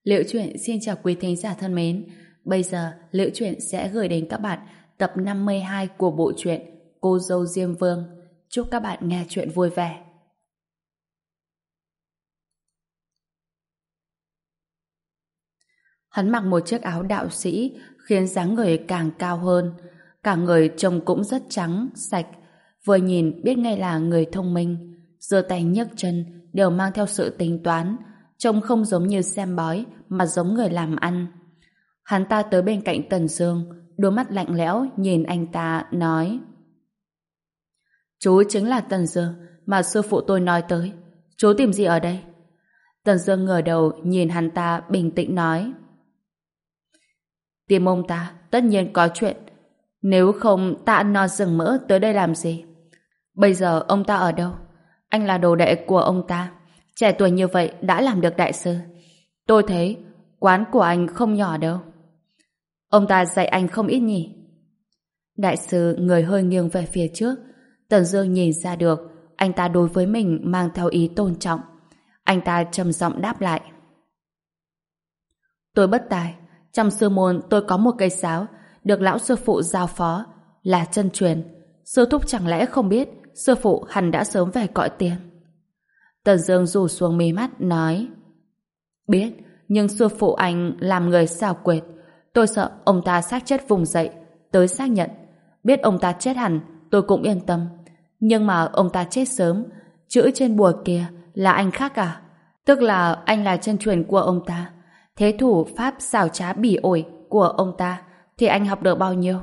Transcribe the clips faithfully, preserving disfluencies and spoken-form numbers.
Liễu Chuyện xin chào quý thính giả thân mến. Bây giờ Liễu Chuyện sẽ gửi đến các bạn tập năm mươi hai của bộ truyện Cô dâu Diêm Vương. Chúc các bạn nghe chuyện vui vẻ. Hắn mặc một chiếc áo đạo sĩ khiến dáng người càng cao hơn. Cả người trông cũng rất trắng, sạch. Vừa nhìn biết ngay là người thông minh. Giơ tay nhấc chân đều mang theo sự tính toán. Trông không giống như xem bói mà giống người làm ăn. Hắn ta tới bên cạnh Tần Dương, đôi mắt lạnh lẽo nhìn anh ta nói: Chú chính là Tần Dương mà sư phụ tôi nói tới. Chú tìm gì ở đây? Tần Dương ngửa đầu nhìn hắn ta bình tĩnh nói: Tìm ông ta tất nhiên có chuyện. Nếu không ta ăn no rừng mỡ tới đây làm gì? Bây giờ ông ta ở đâu? Anh là đồ đệ của ông ta, trẻ tuổi như vậy đã làm được đại sư. Tôi thấy quán của anh không nhỏ đâu. Ông ta dạy anh không ít nhỉ? Đại sư người hơi nghiêng về phía trước. Tần Dương nhìn ra được anh ta đối với mình mang theo ý tôn trọng. Anh ta trầm giọng đáp lại: Tôi bất tài. Trong sư môn tôi có một cây sáo được lão sư phụ giao phó, là chân truyền. Sư thúc chẳng lẽ không biết sư phụ hẳn đã sớm về cõi tiền? Tần Dương rủ xuống mí mắt nói: Biết, nhưng sư phụ anh làm người xảo quyệt. Tôi sợ ông ta xác chết vùng dậy tới xác nhận. Biết ông ta chết hẳn tôi cũng yên tâm. Nhưng mà ông ta chết sớm, chữ trên bùa kia là anh khác à? Tức là anh là chân truyền của ông ta. Thế thủ pháp xảo trá bỉ ổi của ông ta thì anh học được bao nhiêu?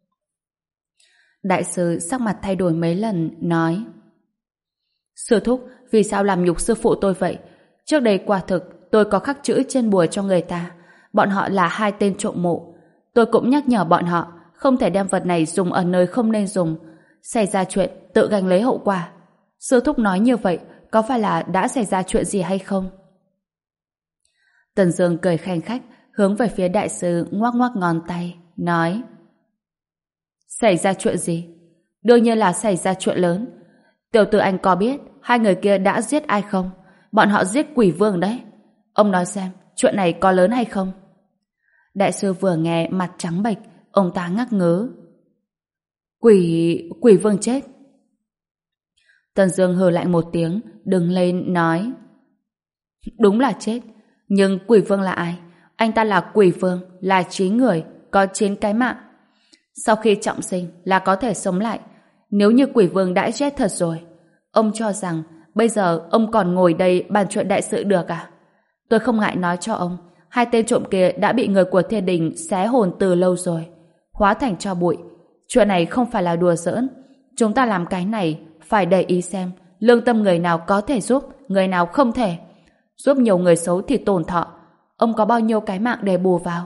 Đại sư sắc mặt thay đổi mấy lần nói: Sư thúc, vì sao làm nhục sư phụ tôi vậy? Trước đây quả thực tôi có khắc chữ trên bùa cho người ta. Bọn họ là hai tên trộm mộ. Tôi cũng nhắc nhở bọn họ không thể đem vật này dùng ở nơi không nên dùng. Xảy ra chuyện tự gánh lấy hậu quả. Sư thúc nói như vậy có phải là đã xảy ra chuyện gì hay không? Tần Dương cười khanh khách hướng về phía đại sư ngoắc ngoắc ngón tay nói: Xảy ra chuyện gì? Đương nhiên là xảy ra chuyện lớn. Tiểu tử anh có biết hai người kia đã giết ai không? Bọn họ giết Quỷ Vương đấy. Ông nói xem chuyện này có lớn hay không? Đại sư vừa nghe mặt trắng bệch, ông ta ngắc ngớ. Quỷ... Quỷ Vương chết. Tần Dương hừ lạnh một tiếng, đứng lên nói: Đúng là chết. Nhưng Quỷ Vương là ai? Anh ta là Quỷ Vương, là trí người, có chín cái mạng. Sau khi trọng sinh là có thể sống lại. Nếu như Quỷ Vương đã chết thật rồi, ông cho rằng bây giờ ông còn ngồi đây bàn chuyện đại sự được à? Tôi không ngại nói cho ông, hai tên trộm kia đã bị người của thiên đình xé hồn từ lâu rồi, hóa thành tro bụi. Chuyện này không phải là đùa giỡn. Chúng ta làm cái này phải để ý xem lương tâm người nào có thể giúp, người nào không thể. Giúp nhiều người xấu thì tổn thọ. Ông có bao nhiêu cái mạng để bù vào?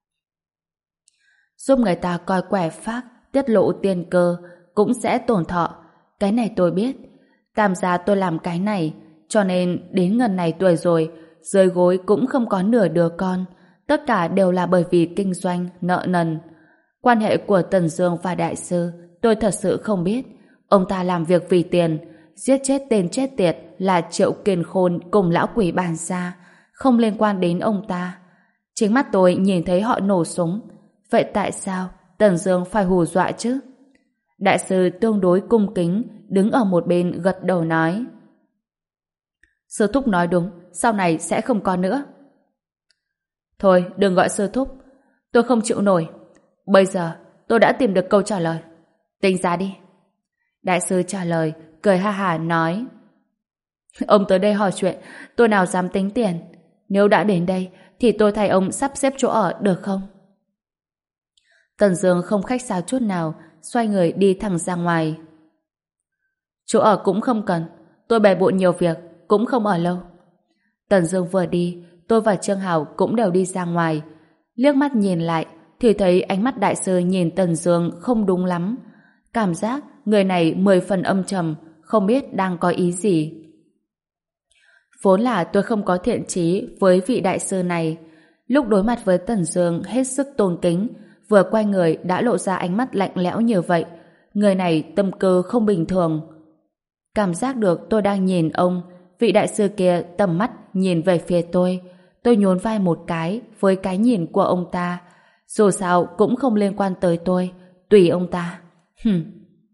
Giúp người ta coi quẻ phác, tiết lộ tiền cơ cũng sẽ tổn thọ. Cái này tôi biết. Tam gia tôi làm cái này, cho nên đến ngần này tuổi rồi, dưới gối cũng không có nửa đứa con. Tất cả đều là bởi vì kinh doanh, nợ nần. Quan hệ của Tần Dương và đại sư tôi thật sự không biết. Ông ta làm việc vì tiền, giết chết tên chết tiệt là Triệu Kiền Khôn cùng lão quỷ bàn gia, không liên quan đến ông ta. Chính mắt tôi nhìn thấy họ nổ súng. Vậy tại sao Tần Dương phải hù dọa chứ? Đại sư tương đối cung kính đứng ở một bên gật đầu nói: Sư thúc nói đúng, sau này sẽ không có nữa. Thôi đừng gọi sư thúc, tôi không chịu nổi. Bây giờ tôi đã tìm được câu trả lời. Tính ra đi. Đại sư trả lời cười ha hả nói: Ông tới đây hỏi chuyện, tôi nào dám tính tiền. Nếu đã đến đây thì tôi thay ông sắp xếp chỗ ở được không? Tần Dương không khách sáo chút nào, xoay người đi thẳng ra ngoài. Chỗ ở cũng không cần, tôi bề bộn nhiều việc, cũng không ở lâu. Tần Dương vừa đi, tôi và Trương Hảo cũng đều đi ra ngoài. Liếc mắt nhìn lại thì thấy ánh mắt đại sư nhìn Tần Dương không đúng lắm. Cảm giác người này mười phần âm trầm, không biết đang có ý gì. Vốn là tôi không có thiện chí với vị đại sư này. Lúc đối mặt với Tần Dương hết sức tôn kính, vừa quay người đã lộ ra ánh mắt lạnh lẽo như vậy. Người này tâm cơ không bình thường. Cảm giác được tôi đang nhìn ông, vị đại sư kia tầm mắt nhìn về phía tôi. tôi nhún vai một cái với cái nhìn của ông ta. Dù sao cũng không liên quan tới tôi, tùy ông ta. Hừm.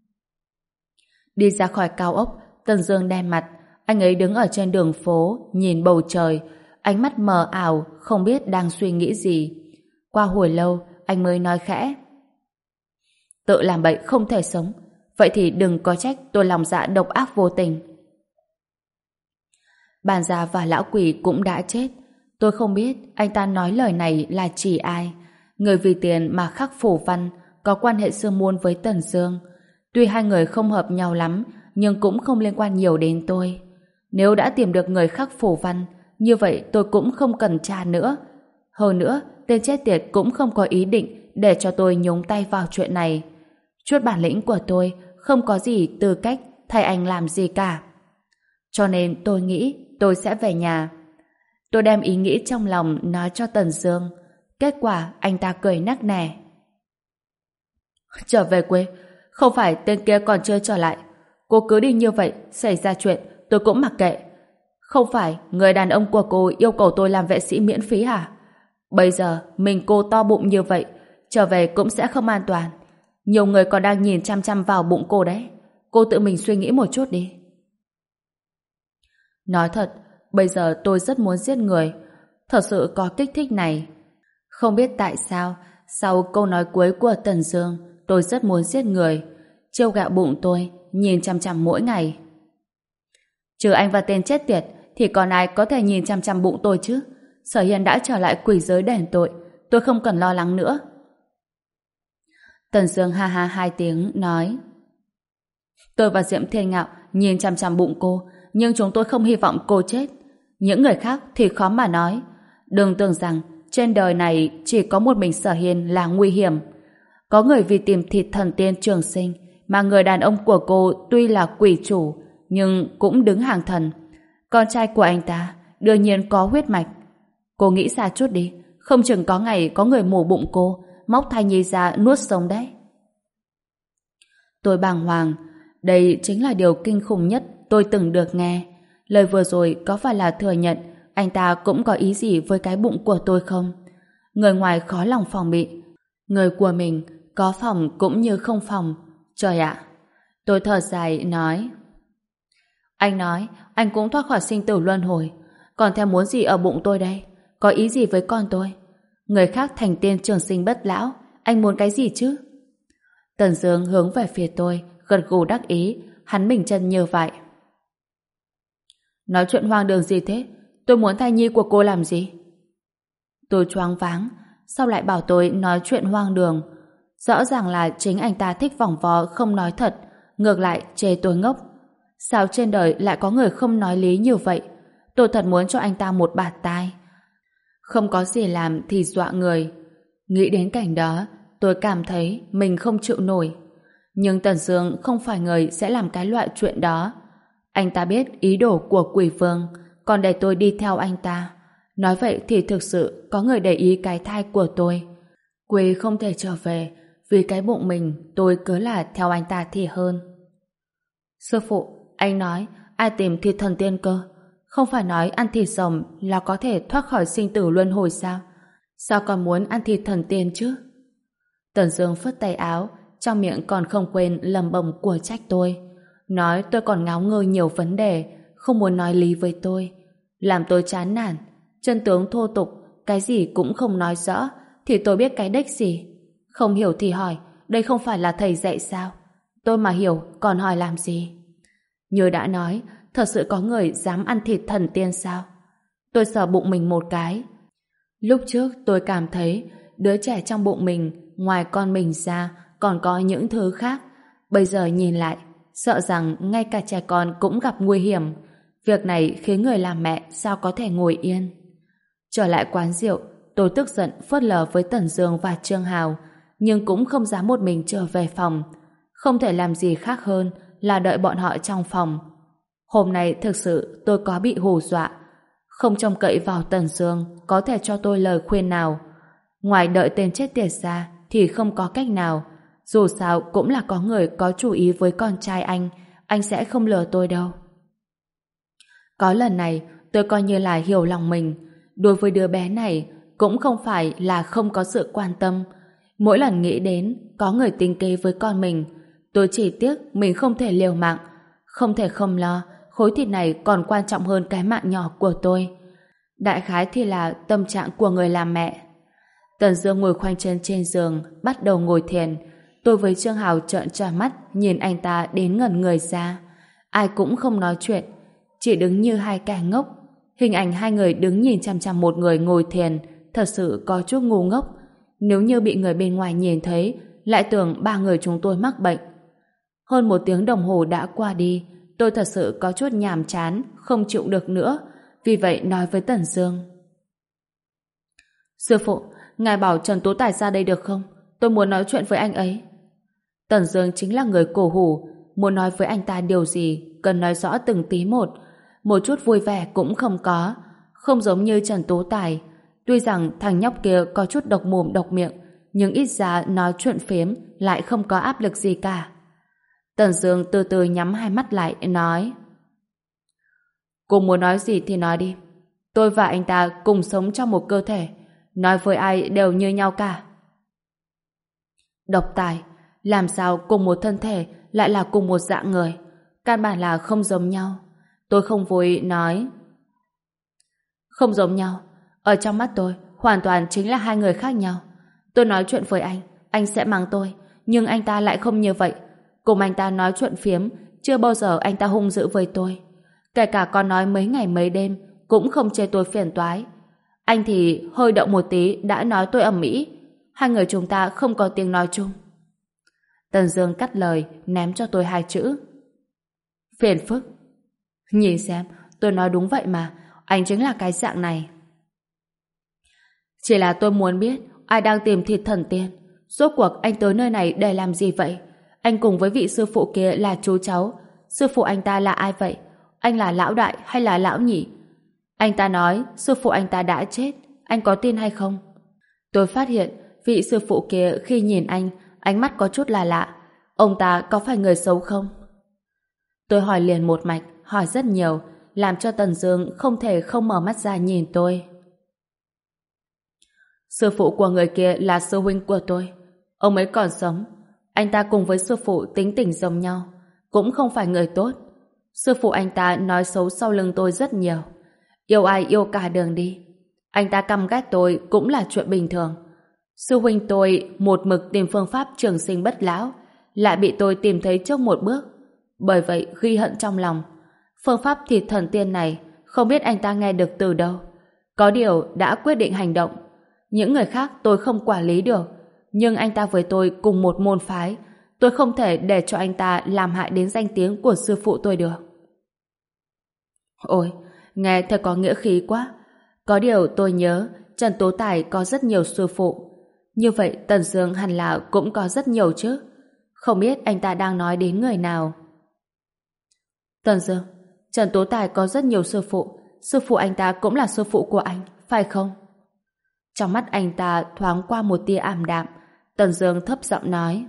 Đi ra khỏi cao ốc, Tần Dương đen mặt. Anh ấy đứng ở trên đường phố, nhìn bầu trời, ánh mắt mờ ảo, không biết đang suy nghĩ gì. Qua hồi lâu, anh mới nói khẽ: tự làm bậy không thể sống, vậy thì đừng có trách tôi lòng dạ độc ác vô tình. Bàn già và lão quỷ cũng đã chết. Tôi không biết anh ta nói lời này là chỉ ai. Người vì tiền mà khắc phù văn, có quan hệ sư môn với Tần Dương. Tuy hai người không hợp nhau lắm, nhưng cũng không liên quan nhiều đến tôi. Nếu đã tìm được người khắc phù văn, như vậy tôi cũng không cần tra nữa. Hơn nữa, tên chết tiệt cũng không có ý định để cho tôi nhúng tay vào chuyện này. Chút bản lĩnh của tôi không có gì tư cách thay anh làm gì cả. Cho nên tôi nghĩ tôi sẽ về nhà. Tôi đem ý nghĩ trong lòng nói cho Tần Dương. Kết quả anh ta cười nắc nẻ. Trở về quê, không phải tên kia còn chưa trở lại. Cô cứ đi như vậy, xảy ra chuyện tôi cũng mặc kệ. Không phải người đàn ông của cô yêu cầu tôi làm vệ sĩ miễn phí hả? Bây giờ mình cô to bụng như vậy, trở về cũng sẽ không an toàn. Nhiều người còn đang nhìn chăm chăm vào bụng cô đấy. Cô tự mình suy nghĩ một chút đi. Nói thật, bây giờ tôi rất muốn giết người. Thật sự có kích thích này. Không biết tại sao, sau câu nói cuối của Tần Dương, tôi rất muốn giết người. Trêu gạo bụng tôi, nhìn chăm chăm mỗi ngày. Trừ anh và tên chết tiệt, thì còn ai có thể nhìn chăm chăm bụng tôi chứ? Sở Hiên đã trở lại quỷ giới đền tội, tôi không cần lo lắng nữa. Tần Dương ha ha hai tiếng, nói: tôi và Diệm Thiên Ngạo nhìn chăm chăm bụng cô, nhưng chúng tôi không hy vọng cô chết. Những người khác thì khó mà nói. Đừng tưởng rằng trên đời này chỉ có một mình Sở Hiên là nguy hiểm. Có người vì tìm thịt thần tiên trường sinh mà người đàn ông của cô tuy là quỷ chủ nhưng cũng đứng hàng thần. Con trai của anh ta đương nhiên có huyết mạch. Cô nghĩ xa chút đi, không chừng có ngày có người mổ bụng cô, móc thai nhi ra nuốt sống đấy. Tôi bàng hoàng. Đây chính là điều kinh khủng nhất tôi từng được nghe. Lời vừa rồi có phải là thừa nhận anh ta cũng có ý gì với cái bụng của tôi không? Người ngoài khó lòng phòng bị, người của mình có phòng cũng như không phòng. Trời ạ! Tôi thở dài nói: anh nói anh cũng thoát khỏi sinh tử luân hồi, còn theo muốn gì ở bụng tôi đây? Có ý gì với con tôi? Người khác thành tiên trường sinh bất lão, anh muốn cái gì chứ? Tần Dương hướng về phía tôi, gật gù đắc ý, hắn mình chân như vậy. Nói chuyện hoang đường gì thế? Tôi muốn thai nhi của cô làm gì? Tôi choáng váng, sao lại bảo tôi nói chuyện hoang đường? Rõ ràng là chính anh ta thích vòng vo không nói thật, ngược lại chê tôi ngốc. Sao trên đời lại có người không nói lý như vậy? Tôi thật muốn cho anh ta một bạt tai. Không có gì làm thì dọa người. Nghĩ đến cảnh đó, tôi cảm thấy mình không chịu nổi. Nhưng Tần Dương không phải người sẽ làm cái loại chuyện đó. Anh ta biết ý đồ của Quỷ Vương, còn để tôi đi theo anh ta. Nói vậy thì thực sự có người để ý cái thai của tôi. Quỷ không thể trở về, vì cái bụng mình tôi cứ là theo anh ta thì hơn. Sư phụ, anh nói ai tìm thịt thần tiên cơ? Không phải nói ăn thịt rồng là có thể thoát khỏi sinh tử luân hồi sao? Sao còn muốn ăn thịt thần tiên chứ? Tần Dương phất tay áo, trong miệng còn không quên lẩm bẩm của trách tôi. Nói tôi còn ngáo ngơ nhiều vấn đề, không muốn nói lý với tôi. Làm tôi chán nản, chân tướng thô tục, cái gì cũng không nói rõ, thì tôi biết cái đếch gì. Không hiểu thì hỏi, đây không phải là thầy dạy sao? Tôi mà hiểu, còn hỏi làm gì? Như đã nói, thật sự có người dám ăn thịt thần tiên sao? Tôi sờ bụng mình một cái. Lúc trước tôi cảm thấy đứa trẻ trong bụng mình, ngoài con mình ra, còn có những thứ khác. Bây giờ nhìn lại, sợ rằng ngay cả trẻ con cũng gặp nguy hiểm. Việc này khiến người làm mẹ sao có thể ngồi yên. Trở lại quán rượu, tôi tức giận phớt lờ với Tần Dương và Trương Hào, nhưng cũng không dám một mình trở về phòng. Không thể làm gì khác hơn là đợi bọn họ trong phòng. Hôm nay thực sự tôi có bị hù dọa. Không trông cậy vào Tần Dương có thể cho tôi lời khuyên nào. Ngoài đợi tên chết tiệt ra thì không có cách nào. Dù sao cũng là có người có chú ý với con trai anh, anh sẽ không lừa tôi đâu. Có lần này tôi coi như là hiểu lòng mình. Đối với đứa bé này, cũng không phải là không có sự quan tâm. Mỗi lần nghĩ đến có người tính kế với con mình, tôi chỉ tiếc mình không thể liều mạng, không thể không lo, khối thịt này còn quan trọng hơn cái mạng nhỏ của tôi. Đại khái thì là tâm trạng của người làm mẹ. Tần Dương ngồi khoanh chân trên giường, bắt đầu ngồi thiền. Tôi với Trương Hào trợn tròn mắt nhìn anh ta đến ngẩn người ra. Ai cũng không nói chuyện, chỉ đứng như hai kẻ ngốc. Hình ảnh hai người đứng nhìn chằm chằm một người ngồi thiền thật sự có chút ngu ngốc. Nếu như bị người bên ngoài nhìn thấy, lại tưởng ba người chúng tôi mắc bệnh. Hơn một tiếng đồng hồ đã qua đi, tôi thật sự có chút nhàm chán, không chịu được nữa. Vì vậy nói với Tần Dương: Sư phụ, ngài bảo Trần Tú Tài ra đây được không? Tôi muốn nói chuyện với anh ấy. Tần Dương chính là người cổ hủ, muốn nói với anh ta điều gì cần nói rõ từng tí một, một chút vui vẻ cũng không có, không giống như Trần Tú Tài. Tuy rằng thằng nhóc kia có chút độc mồm độc miệng, nhưng ít ra nói chuyện phếm lại không có áp lực gì cả. Tần Dương từ từ nhắm hai mắt lại, nói: Cô muốn nói gì thì nói đi. Tôi và anh ta cùng sống trong một cơ thể, nói với ai đều như nhau cả. Độc tài, làm sao cùng một thân thể lại là cùng một dạng người? Căn bản là không giống nhau. Tôi không vui nói: Không giống nhau. Ở trong mắt tôi, hoàn toàn chính là hai người khác nhau. Tôi nói chuyện với anh, anh sẽ mắng tôi, nhưng anh ta lại không như vậy. Cùng anh ta nói chuyện phiếm, chưa bao giờ anh ta hung dữ với tôi. Kể cả còn nói mấy ngày mấy đêm, cũng không chê tôi phiền toái. Anh thì hơi động một tí đã nói tôi ầm ĩ. Hai người chúng ta không có tiếng nói chung. Tần Dương cắt lời, ném cho tôi hai chữ: Phiền phức. Nhìn xem, tôi nói đúng vậy mà, anh chính là cái dạng này. Chỉ là tôi muốn biết ai đang tìm thịt thần tiên. Rốt cuộc anh tới nơi này để làm gì vậy? Anh cùng với vị sư phụ kia là chú cháu. Sư phụ anh ta là ai vậy? Anh là lão đại hay là lão nhị? Anh ta nói sư phụ anh ta đã chết. Anh có tin hay không? Tôi phát hiện vị sư phụ kia khi nhìn anh, ánh mắt có chút là lạ. Ông ta có phải người xấu không? Tôi hỏi liền một mạch, hỏi rất nhiều, làm cho Tần Dương không thể không mở mắt ra nhìn tôi. Sư phụ của người kia là sư huynh của tôi. Ông ấy còn sống. Anh ta cùng với sư phụ tính tình giống nhau, cũng không phải người tốt. Sư phụ anh ta nói xấu sau lưng tôi rất nhiều. Yêu ai yêu cả đường đi. Anh ta căm ghét tôi cũng là chuyện bình thường. Sư huynh tôi một mực tìm phương pháp trường sinh bất lão, lại bị tôi tìm thấy trước một bước. Bởi vậy ghi hận trong lòng. Phương pháp thịt thần tiên này không biết anh ta nghe được từ đâu. Có điều đã quyết định hành động. Những người khác tôi không quản lý được, nhưng anh ta với tôi cùng một môn phái, tôi không thể để cho anh ta làm hại đến danh tiếng của sư phụ tôi được. Ôi, nghe thật có nghĩa khí quá. Có điều tôi nhớ Trần Tố Tài có rất nhiều sư phụ. Như vậy Tần Dương hẳn là cũng có rất nhiều chứ. Không biết anh ta đang nói đến người nào. Tần Dương, Trần Tố Tài có rất nhiều sư phụ. Sư phụ anh ta cũng là sư phụ của anh, phải không? Trong mắt anh ta thoáng qua một tia ảm đạm. Tần Dương thấp giọng nói: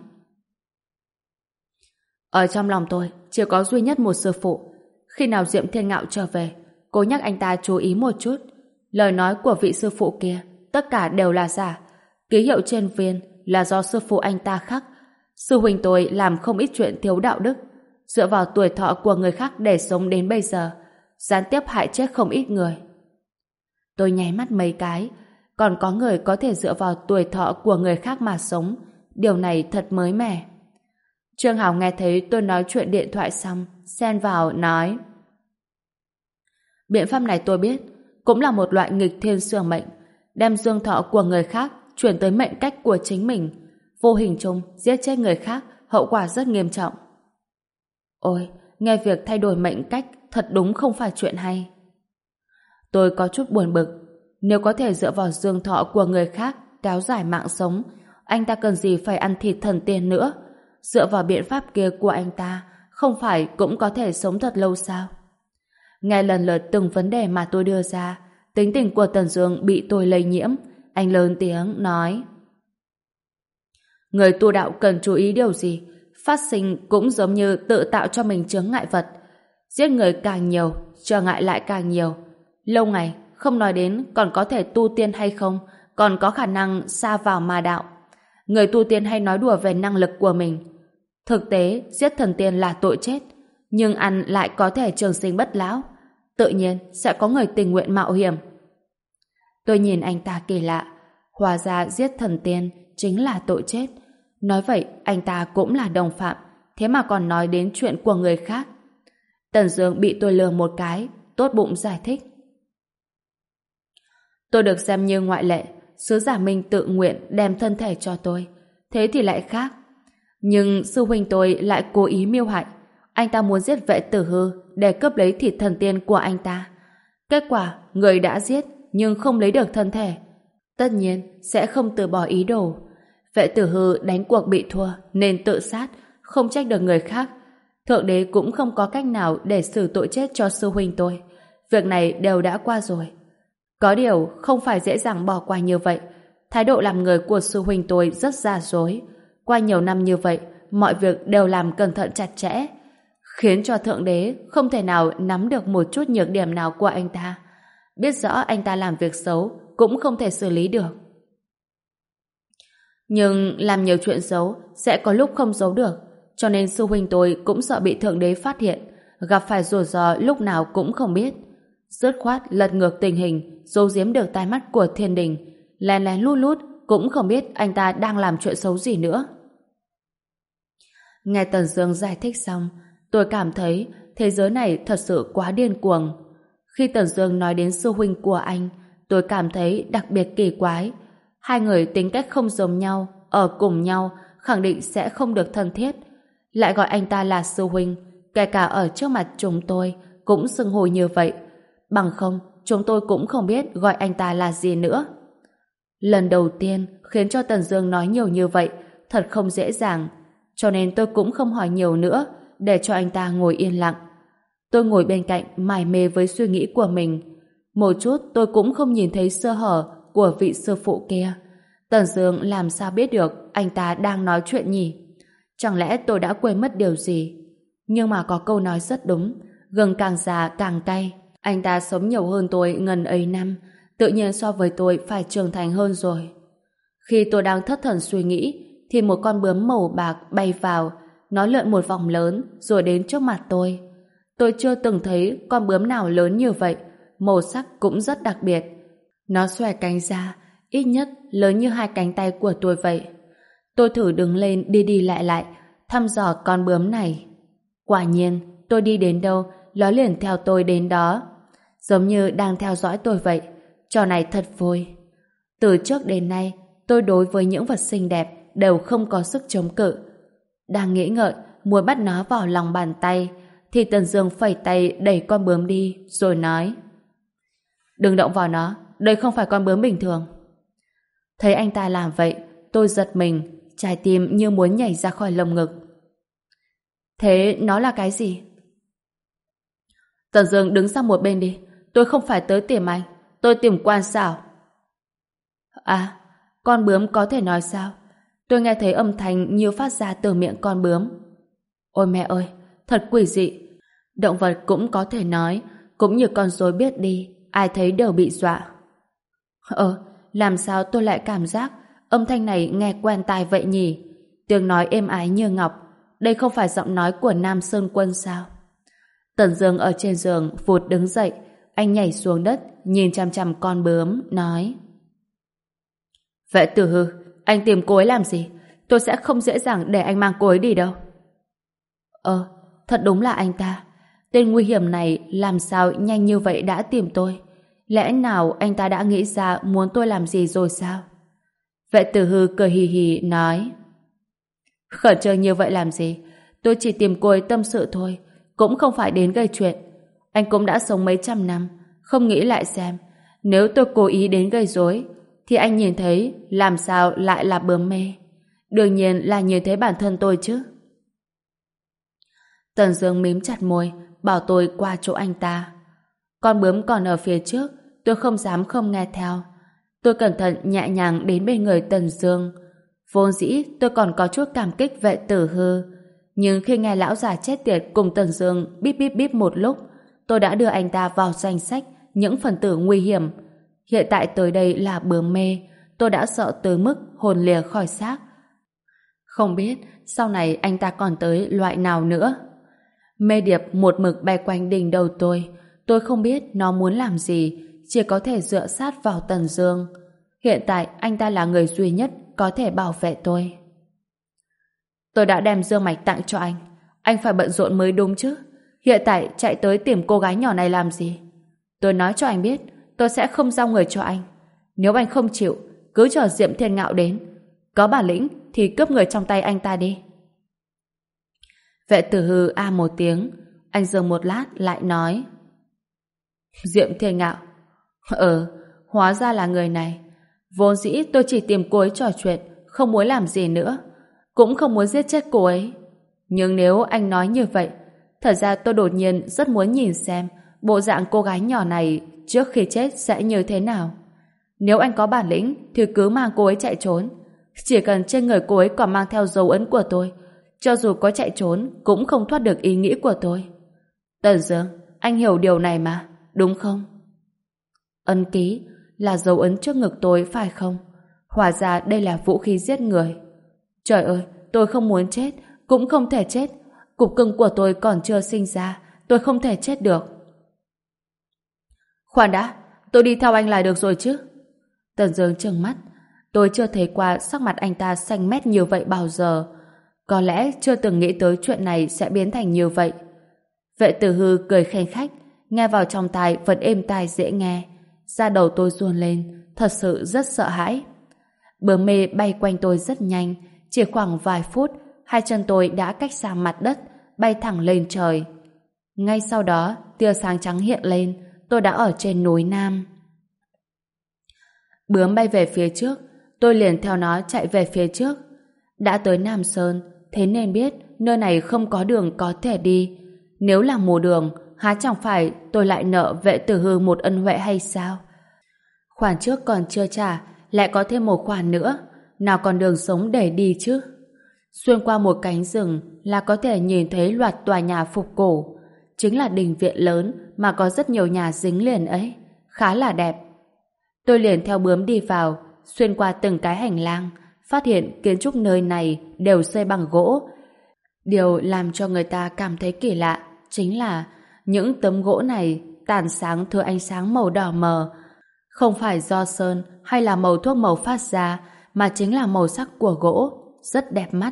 Ở trong lòng tôi chỉ có duy nhất một sư phụ. Khi nào Diệm Thiên Ngạo trở về, cố nhắc anh ta chú ý một chút. Lời nói của vị sư phụ kia tất cả đều là giả. Ký hiệu trên viên là do sư phụ anh ta khắc. Sư huynh tôi làm không ít chuyện thiếu đạo đức, dựa vào tuổi thọ của người khác để sống đến bây giờ, gián tiếp hại chết không ít người. Tôi nháy mắt mấy cái. Còn có người có thể dựa vào tuổi thọ của người khác mà sống. Điều này thật mới mẻ. Trương Hảo nghe thấy tôi nói chuyện điện thoại xong, xen vào nói: Biện pháp này tôi biết, cũng là một loại nghịch thiên xương mệnh, đem dương thọ của người khác chuyển tới mệnh cách của chính mình, vô hình chung giết chết người khác, hậu quả rất nghiêm trọng. Ôi, nghe việc thay đổi mệnh cách thật đúng không phải chuyện hay. Tôi có chút buồn bực. Nếu có thể dựa vào dương thọ của người khác kéo dài mạng sống, anh ta cần gì phải ăn thịt thần tiên nữa? Dựa vào biện pháp kia của anh ta, không phải cũng có thể sống thật lâu sao? Nghe lần lượt từng vấn đề mà tôi đưa ra, tính tình của Tần Dương bị tôi lây nhiễm. Anh lớn tiếng nói: Người tu đạo cần chú ý điều gì? Phát sinh cũng giống như tự tạo cho mình chướng ngại vật. Giết người càng nhiều, trở ngại lại càng nhiều. Lâu ngày không nói đến còn có thể tu tiên hay không, còn có khả năng sa vào ma đạo. Người tu tiên hay nói đùa về năng lực của mình. Thực tế, giết thần tiên là tội chết, nhưng ăn lại có thể trường sinh bất lão. Tự nhiên sẽ có người tình nguyện mạo hiểm. Tôi nhìn anh ta kỳ lạ. Hóa ra giết thần tiên chính là tội chết. Nói vậy, anh ta cũng là đồng phạm, thế mà còn nói đến chuyện của người khác. Tần Dương bị tôi lừa một cái, tốt bụng giải thích. Tôi được xem như ngoại lệ, sứ giả Minh tự nguyện đem thân thể cho tôi. Thế thì lại khác. Nhưng sư huynh tôi lại cố ý mưu hại. Anh ta muốn giết Vệ Tử Hư để cướp lấy thịt thần tiên của anh ta. Kết quả, người đã giết nhưng không lấy được thân thể. Tất nhiên sẽ không từ bỏ ý đồ. Vệ Tử Hư đánh cuộc bị thua nên tự sát, không trách được người khác. Thượng đế cũng không có cách nào để xử tội chết cho sư huynh tôi. Việc này đều đã qua rồi. Có điều không phải dễ dàng bỏ qua như vậy. Thái độ làm người của sư huynh tôi rất giả dối. Qua nhiều năm như vậy, mọi việc đều làm cẩn thận chặt chẽ, khiến cho thượng đế không thể nào nắm được một chút nhược điểm nào của anh ta. Biết rõ anh ta làm việc xấu cũng không thể xử lý được. Nhưng làm nhiều chuyện xấu sẽ có lúc không giấu được, cho nên sư huynh tôi cũng sợ bị thượng đế phát hiện, gặp phải rủi ro lúc nào cũng không biết. Dứt khoát lật ngược tình hình, giấu giếm được tai mắt của thiên đình, lén lén lút lút cũng không biết anh ta đang làm chuyện xấu gì nữa. Nghe Tần Dương giải thích xong, tôi cảm thấy thế giới này thật sự quá điên cuồng. Khi Tần Dương nói đến sư huynh của anh, tôi cảm thấy đặc biệt kỳ quái. Hai người tính cách không giống nhau, ở cùng nhau khẳng định sẽ không được thân thiết. Lại gọi anh ta là sư huynh, kể cả ở trước mặt chúng tôi cũng xưng hô như vậy. Bằng không, chúng tôi cũng không biết gọi anh ta là gì nữa. Lần đầu tiên khiến cho Tần Dương nói nhiều như vậy thật không dễ dàng, cho nên tôi cũng không hỏi nhiều nữa, để cho anh ta ngồi yên lặng. Tôi ngồi bên cạnh mải mê với suy nghĩ của mình. Một chút tôi cũng không nhìn thấy sơ hở của vị sư phụ kia. Tần Dương làm sao biết được anh ta đang nói chuyện nhỉ? Chẳng lẽ tôi đã quên mất điều gì? Nhưng mà có câu nói rất đúng, gừng càng già càng cay. Anh ta sống nhiều hơn tôi ngần ấy năm, tự nhiên so với tôi phải trưởng thành hơn rồi. Khi tôi đang thất thần suy nghĩ, thì một con bướm màu bạc bay vào, nó lượn một vòng lớn rồi đến trước mặt tôi. Tôi chưa từng thấy con bướm nào lớn như vậy, màu sắc cũng rất đặc biệt. Nó xòe cánh ra, ít nhất lớn như hai cánh tay của tôi vậy. Tôi thử đứng lên đi đi lại lại, thăm dò con bướm này. Quả nhiên, tôi đi đến đâu, nó liền theo tôi đến đó. Giống như đang theo dõi tôi vậy. Trò này thật vui. Từ trước đến nay, tôi đối với những vật xinh đẹp đều không có sức chống cự. Đang nghĩ ngợi, muốn bắt nó vào lòng bàn tay, thì Tần Dương phẩy tay đẩy con bướm đi, rồi nói: "Đừng động vào nó, đây không phải con bướm bình thường." Thấy anh ta làm vậy, tôi giật mình, trái tim như muốn nhảy ra khỏi lồng ngực. "Thế nó là cái gì?" Tần Dương đứng sang một bên đi, tôi không phải tới tìm anh, tôi tìm Quan Xảo. À, con bướm có thể nói sao? Tôi nghe thấy âm thanh như phát ra từ miệng con bướm. Ôi mẹ ơi, thật quỷ dị. Động vật cũng có thể nói, cũng như con rối biết đi, ai thấy đều bị dọa. Ờ, làm sao tôi lại cảm giác âm thanh này nghe quen tai vậy nhỉ? Tiếng nói êm ái như ngọc, đây không phải giọng nói của Nam Sơn Quân sao? Tần Dương ở trên giường vụt đứng dậy, anh nhảy xuống đất, nhìn chằm chằm con bướm, nói: "Vệ Tử Hư, anh tìm cô ấy làm gì? Tôi sẽ không dễ dàng để anh mang cô ấy đi đâu." Ờ, thật đúng là anh ta. Tên nguy hiểm này làm sao nhanh như vậy đã tìm tôi? Lẽ nào anh ta đã nghĩ ra muốn tôi làm gì rồi sao? Vệ Tử Hư cười hì hì nói: "Khẩn trương như vậy làm gì? Tôi chỉ tìm cô ấy tâm sự thôi, cũng không phải đến gây chuyện. Anh cũng đã sống mấy trăm năm, không nghĩ lại xem, nếu tôi cố ý đến gây rối, thì anh nhìn thấy làm sao lại là bướm mê? Đương nhiên là nhìn thấy bản thân tôi chứ." Tần Dương mím chặt môi, bảo tôi qua chỗ anh ta. Con bướm còn ở phía trước, tôi không dám không nghe theo. Tôi cẩn thận nhẹ nhàng đến bên người Tần Dương. Vốn dĩ tôi còn có chút cảm kích Vệ Tử Hư, nhưng khi nghe lão già chết tiệt cùng Tần Dương bíp bíp bíp một lúc, tôi đã đưa anh ta vào danh sách những phần tử nguy hiểm. Hiện tại tới đây là bướm mê, tôi đã sợ tới mức hồn lìa khỏi xác. Không biết sau này anh ta còn tới loại nào nữa. Mê điệp một mực bay quanh đỉnh đầu tôi. Tôi không biết nó muốn làm gì, chỉ có thể dựa sát vào Tần Dương. Hiện tại anh ta là người duy nhất có thể bảo vệ tôi. Tôi đã đem dương mạch tặng cho anh. Anh phải bận rộn mới đúng chứ. Hiện tại chạy tới tìm cô gái nhỏ này làm gì? Tôi nói cho anh biết, tôi sẽ không giao người cho anh. Nếu anh không chịu, cứ chờ Diệm Thiên Ngạo đến. Có bản lĩnh thì cướp người trong tay anh ta đi. Vệ tử hư a một tiếng. Anh dừng một lát lại nói: Diệm Thiên Ngạo. Ờ, hóa ra là người này. Vốn dĩ tôi chỉ tìm cô ấy trò chuyện, không muốn làm gì nữa, cũng không muốn giết chết cô ấy. Nhưng nếu anh nói như vậy, thật ra tôi đột nhiên rất muốn nhìn xem bộ dạng cô gái nhỏ này trước khi chết sẽ như thế nào. Nếu anh có bản lĩnh thì cứ mang cô ấy chạy trốn. Chỉ cần trên người cô ấy còn mang theo dấu ấn của tôi, cho dù có chạy trốn cũng không thoát được ý nghĩ của tôi. Tần Dương, anh hiểu điều này mà, đúng không? Ấn ký là dấu ấn trước ngực tôi phải không? Hóa ra đây là vũ khí giết người. Trời ơi, tôi không muốn chết, cũng không thể chết. Cục cưng của tôi còn chưa sinh ra, tôi không thể chết được. Khoan đã, tôi đi theo anh là được rồi chứ? Tần Dương trừng mắt. Tôi chưa thấy qua sắc mặt anh ta xanh mét như vậy bao giờ. Có lẽ chưa từng nghĩ tới chuyện này sẽ biến thành như vậy. Vệ tử hư cười khanh khách, nghe vào trong tai vẫn êm tai dễ nghe. Da đầu tôi run lên, thật sự rất sợ hãi. Bướm mê bay quanh tôi rất nhanh, chỉ khoảng vài phút, hai chân tôi đã cách xa mặt đất, bay thẳng lên trời. Ngay sau đó, tia sáng trắng hiện lên, tôi đã ở trên núi Nam. Bướm bay về phía trước, tôi liền theo nó chạy về phía trước. Đã tới Nam Sơn, thế nên biết nơi này không có đường có thể đi. Nếu là mù đường, há chẳng phải tôi lại nợ vệ tử hư một ân huệ hay sao? Khoản trước còn chưa trả, lại có thêm một khoản nữa, nào còn đường sống để đi chứ? Xuyên qua một cánh rừng là có thể nhìn thấy loạt tòa nhà phục cổ, chính là đình viện lớn mà có rất nhiều nhà dính liền ấy, khá là đẹp. Tôi liền theo bướm đi vào, xuyên qua từng cái hành lang, phát hiện kiến trúc nơi này đều xây bằng gỗ. Điều làm cho người ta cảm thấy kỳ lạ chính là những tấm gỗ này tản sáng thứ ánh sáng màu đỏ mờ, không phải do sơn hay là màu thuốc màu phát ra, mà chính là màu sắc của gỗ, rất đẹp mắt.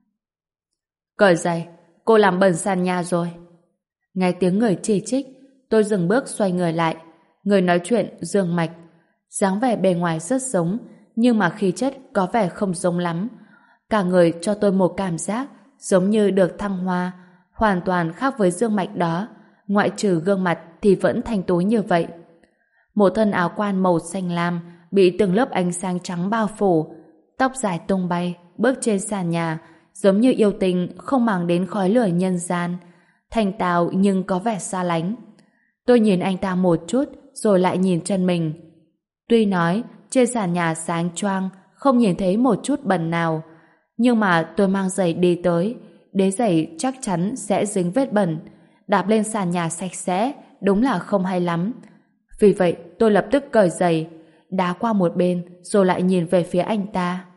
Cởi giày, cô làm bẩn sàn nhà rồi. Nghe tiếng người chỉ trích, tôi dừng bước xoay người lại. Người nói chuyện Dương Mạch, dáng vẻ bề ngoài rất giống, nhưng mà khí chất có vẻ không giống lắm. Cả người cho tôi một cảm giác giống như được thăng hoa, hoàn toàn khác với Dương Mạch đó, ngoại trừ gương mặt thì vẫn thanh tú như vậy. Một thân áo quan màu xanh lam bị từng lớp ánh sáng trắng bao phủ, tóc dài tung bay, bước trên sàn nhà, giống như yêu tình không màng đến khói lửa nhân gian, thành tào nhưng có vẻ xa lánh. Tôi nhìn anh ta một chút, rồi lại nhìn chân mình. Tuy nói trên sàn nhà sáng choang, không nhìn thấy một chút bẩn nào, nhưng mà tôi mang giày đi tới, đế giày chắc chắn sẽ dính vết bẩn, đạp lên sàn nhà sạch sẽ, đúng là không hay lắm. Vì vậy tôi lập tức cởi giày, đá qua một bên, rồi lại nhìn về phía anh ta.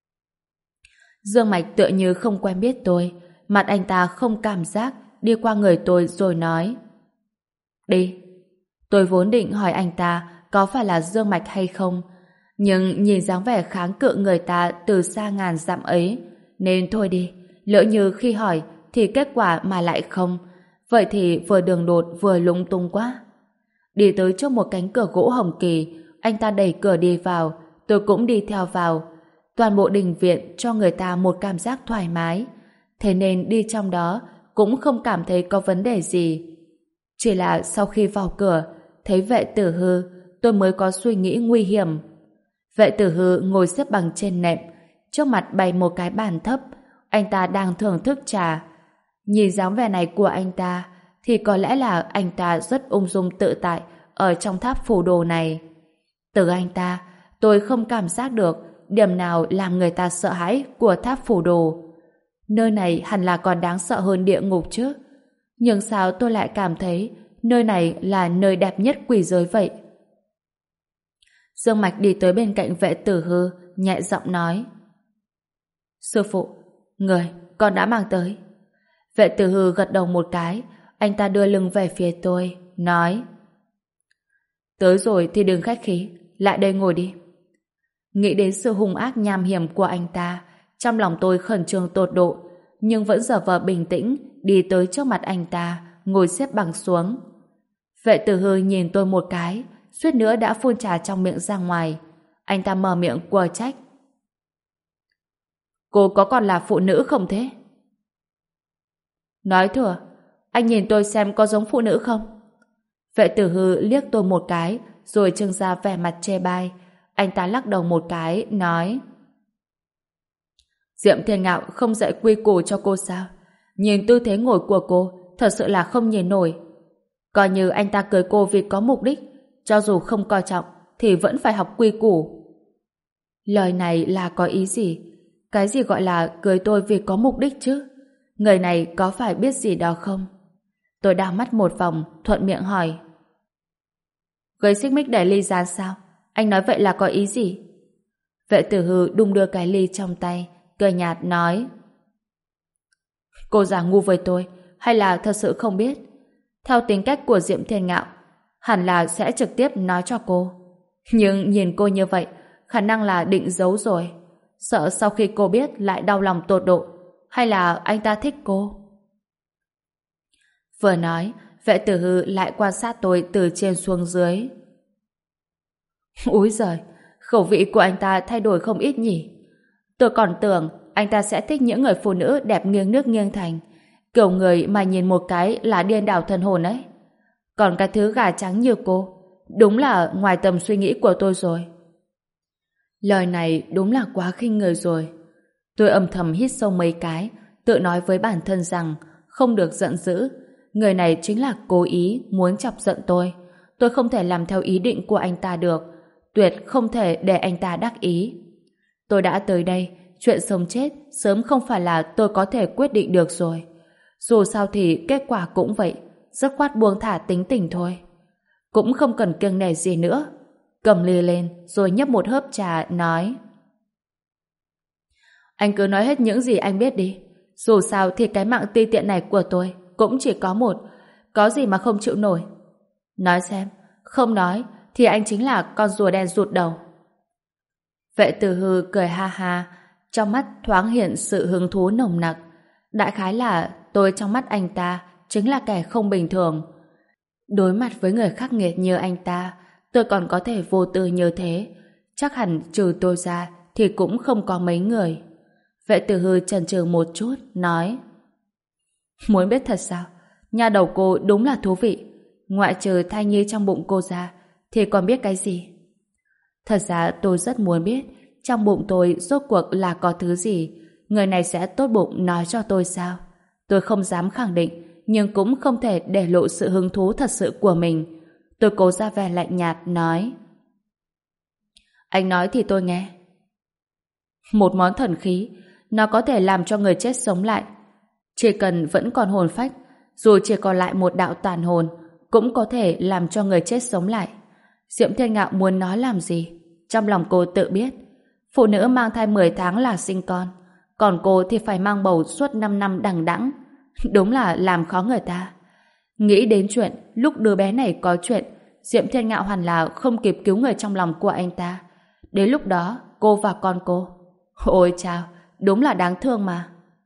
Dương Mạch tựa như không quen biết tôi, mặt anh ta không cảm giác, đi qua người tôi rồi nói: Đi. Tôi vốn định hỏi anh ta có phải là Dương Mạch hay không, nhưng nhìn dáng vẻ kháng cự người ta từ xa ngàn dặm ấy, nên thôi đi, lỡ như khi hỏi thì kết quả mà lại không, vậy thì vừa đường đột vừa lung tung quá. Đi tới trước một cánh cửa gỗ hồng kỳ, anh ta đẩy cửa đi vào, tôi cũng đi theo vào. Toàn bộ đình viện cho người ta một cảm giác thoải mái, thế nên đi trong đó cũng không cảm thấy có vấn đề gì. Chỉ là sau khi vào cửa, thấy vệ tử hư, tôi mới có suy nghĩ nguy hiểm. Vệ tử hư ngồi xếp bằng trên nệm, trước mặt bày một cái bàn thấp, anh ta đang thưởng thức trà. Nhìn dáng vẻ này của anh ta, thì có lẽ là anh ta rất ung dung tự tại ở trong tháp phù đồ này. Từ anh ta, tôi không cảm giác được điểm nào làm người ta sợ hãi của tháp phù đồ. Nơi này hẳn là còn đáng sợ hơn địa ngục chứ. Nhưng sao tôi lại cảm thấy nơi này là nơi đẹp nhất quỷ giới vậy. Dương Mạch đi tới bên cạnh Vệ Tử Hư, nhẹ giọng nói: Sư phụ, người, con đã mang tới. Vệ Tử Hư gật đầu một cái, anh ta đưa lưng về phía tôi, nói: Tới rồi thì đừng khách khí, lại đây ngồi đi. Nghĩ đến sự hung ác nham hiểm của anh ta, trong lòng tôi khẩn trương tột độ, nhưng vẫn giả vờ bình tĩnh, đi tới trước mặt anh ta, ngồi xếp bằng xuống. Vệ Tử Hư nhìn tôi một cái, suýt nữa đã phun trà trong miệng ra ngoài. Anh ta mở miệng quở trách: Cô có còn là phụ nữ không thế? Nói thừa, anh nhìn tôi xem có giống phụ nữ không? Vệ Tử Hư liếc tôi một cái, rồi trưng ra vẻ mặt chê bai. Anh ta lắc đầu một cái, nói: Diệm Thiên Ngạo không dạy quy củ cho cô sao? Nhìn tư thế ngồi của cô, thật sự là không nhìn nổi. Coi như anh ta cưới cô vì có mục đích, cho dù không coi trọng, thì vẫn phải học quy củ. Lời này là có ý gì? Cái gì gọi là cưới tôi vì có mục đích chứ? Người này có phải biết gì đó không? Tôi đảo mắt một vòng, thuận miệng hỏi: Gây xích mích để ly ra sao? Anh nói vậy là có ý gì? Vệ Tử Hư đung đưa cái ly trong tay, cười nhạt nói: Cô giả ngu với tôi, hay là thật sự không biết? Theo tính cách của Diệm Thiên Ngạo, hẳn là sẽ trực tiếp nói cho cô. Nhưng nhìn cô như vậy, khả năng là định giấu rồi. Sợ sau khi cô biết lại đau lòng tột độ, hay là anh ta thích cô? Vừa nói, Vệ Tử Hư lại quan sát tôi từ trên xuống dưới. Úi giời, khẩu vị của anh ta thay đổi không ít nhỉ. Tôi còn tưởng anh ta sẽ thích những người phụ nữ đẹp nghiêng nước nghiêng thành, kiểu người mà nhìn một cái là điên đảo thần hồn ấy. Còn cái thứ gà trắng như cô, đúng là ngoài tầm suy nghĩ của tôi rồi. Lời này đúng là quá khinh người rồi. Tôi âm thầm hít sâu mấy cái, tự nói với bản thân rằng không được giận dữ. Người này chính là cố ý muốn chọc giận tôi. Tôi không thể làm theo ý định của anh ta được. Tuyệt không thể để anh ta đắc ý. Tôi đã tới đây, chuyện sống chết sớm không phải là tôi có thể quyết định được rồi. Dù sao thì kết quả cũng vậy, dứt khoát buông thả tính tình thôi. Cũng không cần kiêng nể gì nữa. Cầm ly lên rồi nhấp một hớp trà, nói: Anh cứ nói hết những gì anh biết đi. Dù sao thì cái mạng ti tiện này của tôi cũng chỉ có một, có gì mà không chịu nổi. Nói xem, không nói thì anh chính là con rùa đen rụt đầu. Vệ Tử Hư cười ha ha, trong mắt thoáng hiện sự hứng thú nồng nặc. Đại khái là tôi trong mắt anh ta chính là kẻ không bình thường. Đối mặt với người khắc nghiệt như anh ta, tôi còn có thể vô tư như thế, chắc hẳn trừ tôi ra thì cũng không có mấy người. Vệ Tử Hư chần chừ một chút, nói: Muốn biết thật sao? Nhà đầu cô đúng là thú vị. Ngoại trừ thai nhi trong bụng cô ra thì còn biết cái gì? Thật ra tôi rất muốn biết trong bụng tôi rốt cuộc là có thứ gì. Người này sẽ tốt bụng nói cho tôi sao? Tôi không dám khẳng định, nhưng cũng không thể để lộ sự hứng thú thật sự của mình. Tôi cố ra vẻ lạnh nhạt, nói: Anh nói thì tôi nghe. Một món thần khí, nó có thể làm cho người chết sống lại. Chỉ cần vẫn còn hồn phách, dù chỉ còn lại một đạo tàn hồn, cũng có thể làm cho người chết sống lại. Diệm Thiên Ngạo muốn nói làm gì? Trong lòng cô tự biết. Phụ nữ mang thai mười tháng là sinh con, còn cô thì phải mang bầu suốt năm năm đằng đẵng. Đúng là làm khó người ta. Nghĩ đến chuyện lúc đứa bé này có chuyện, Diệm Thiên Ngạo hẳn là không kịp cứu người trong lòng của anh ta. Đến lúc đó, cô và con cô. Ôi chao, đúng là đáng thương mà.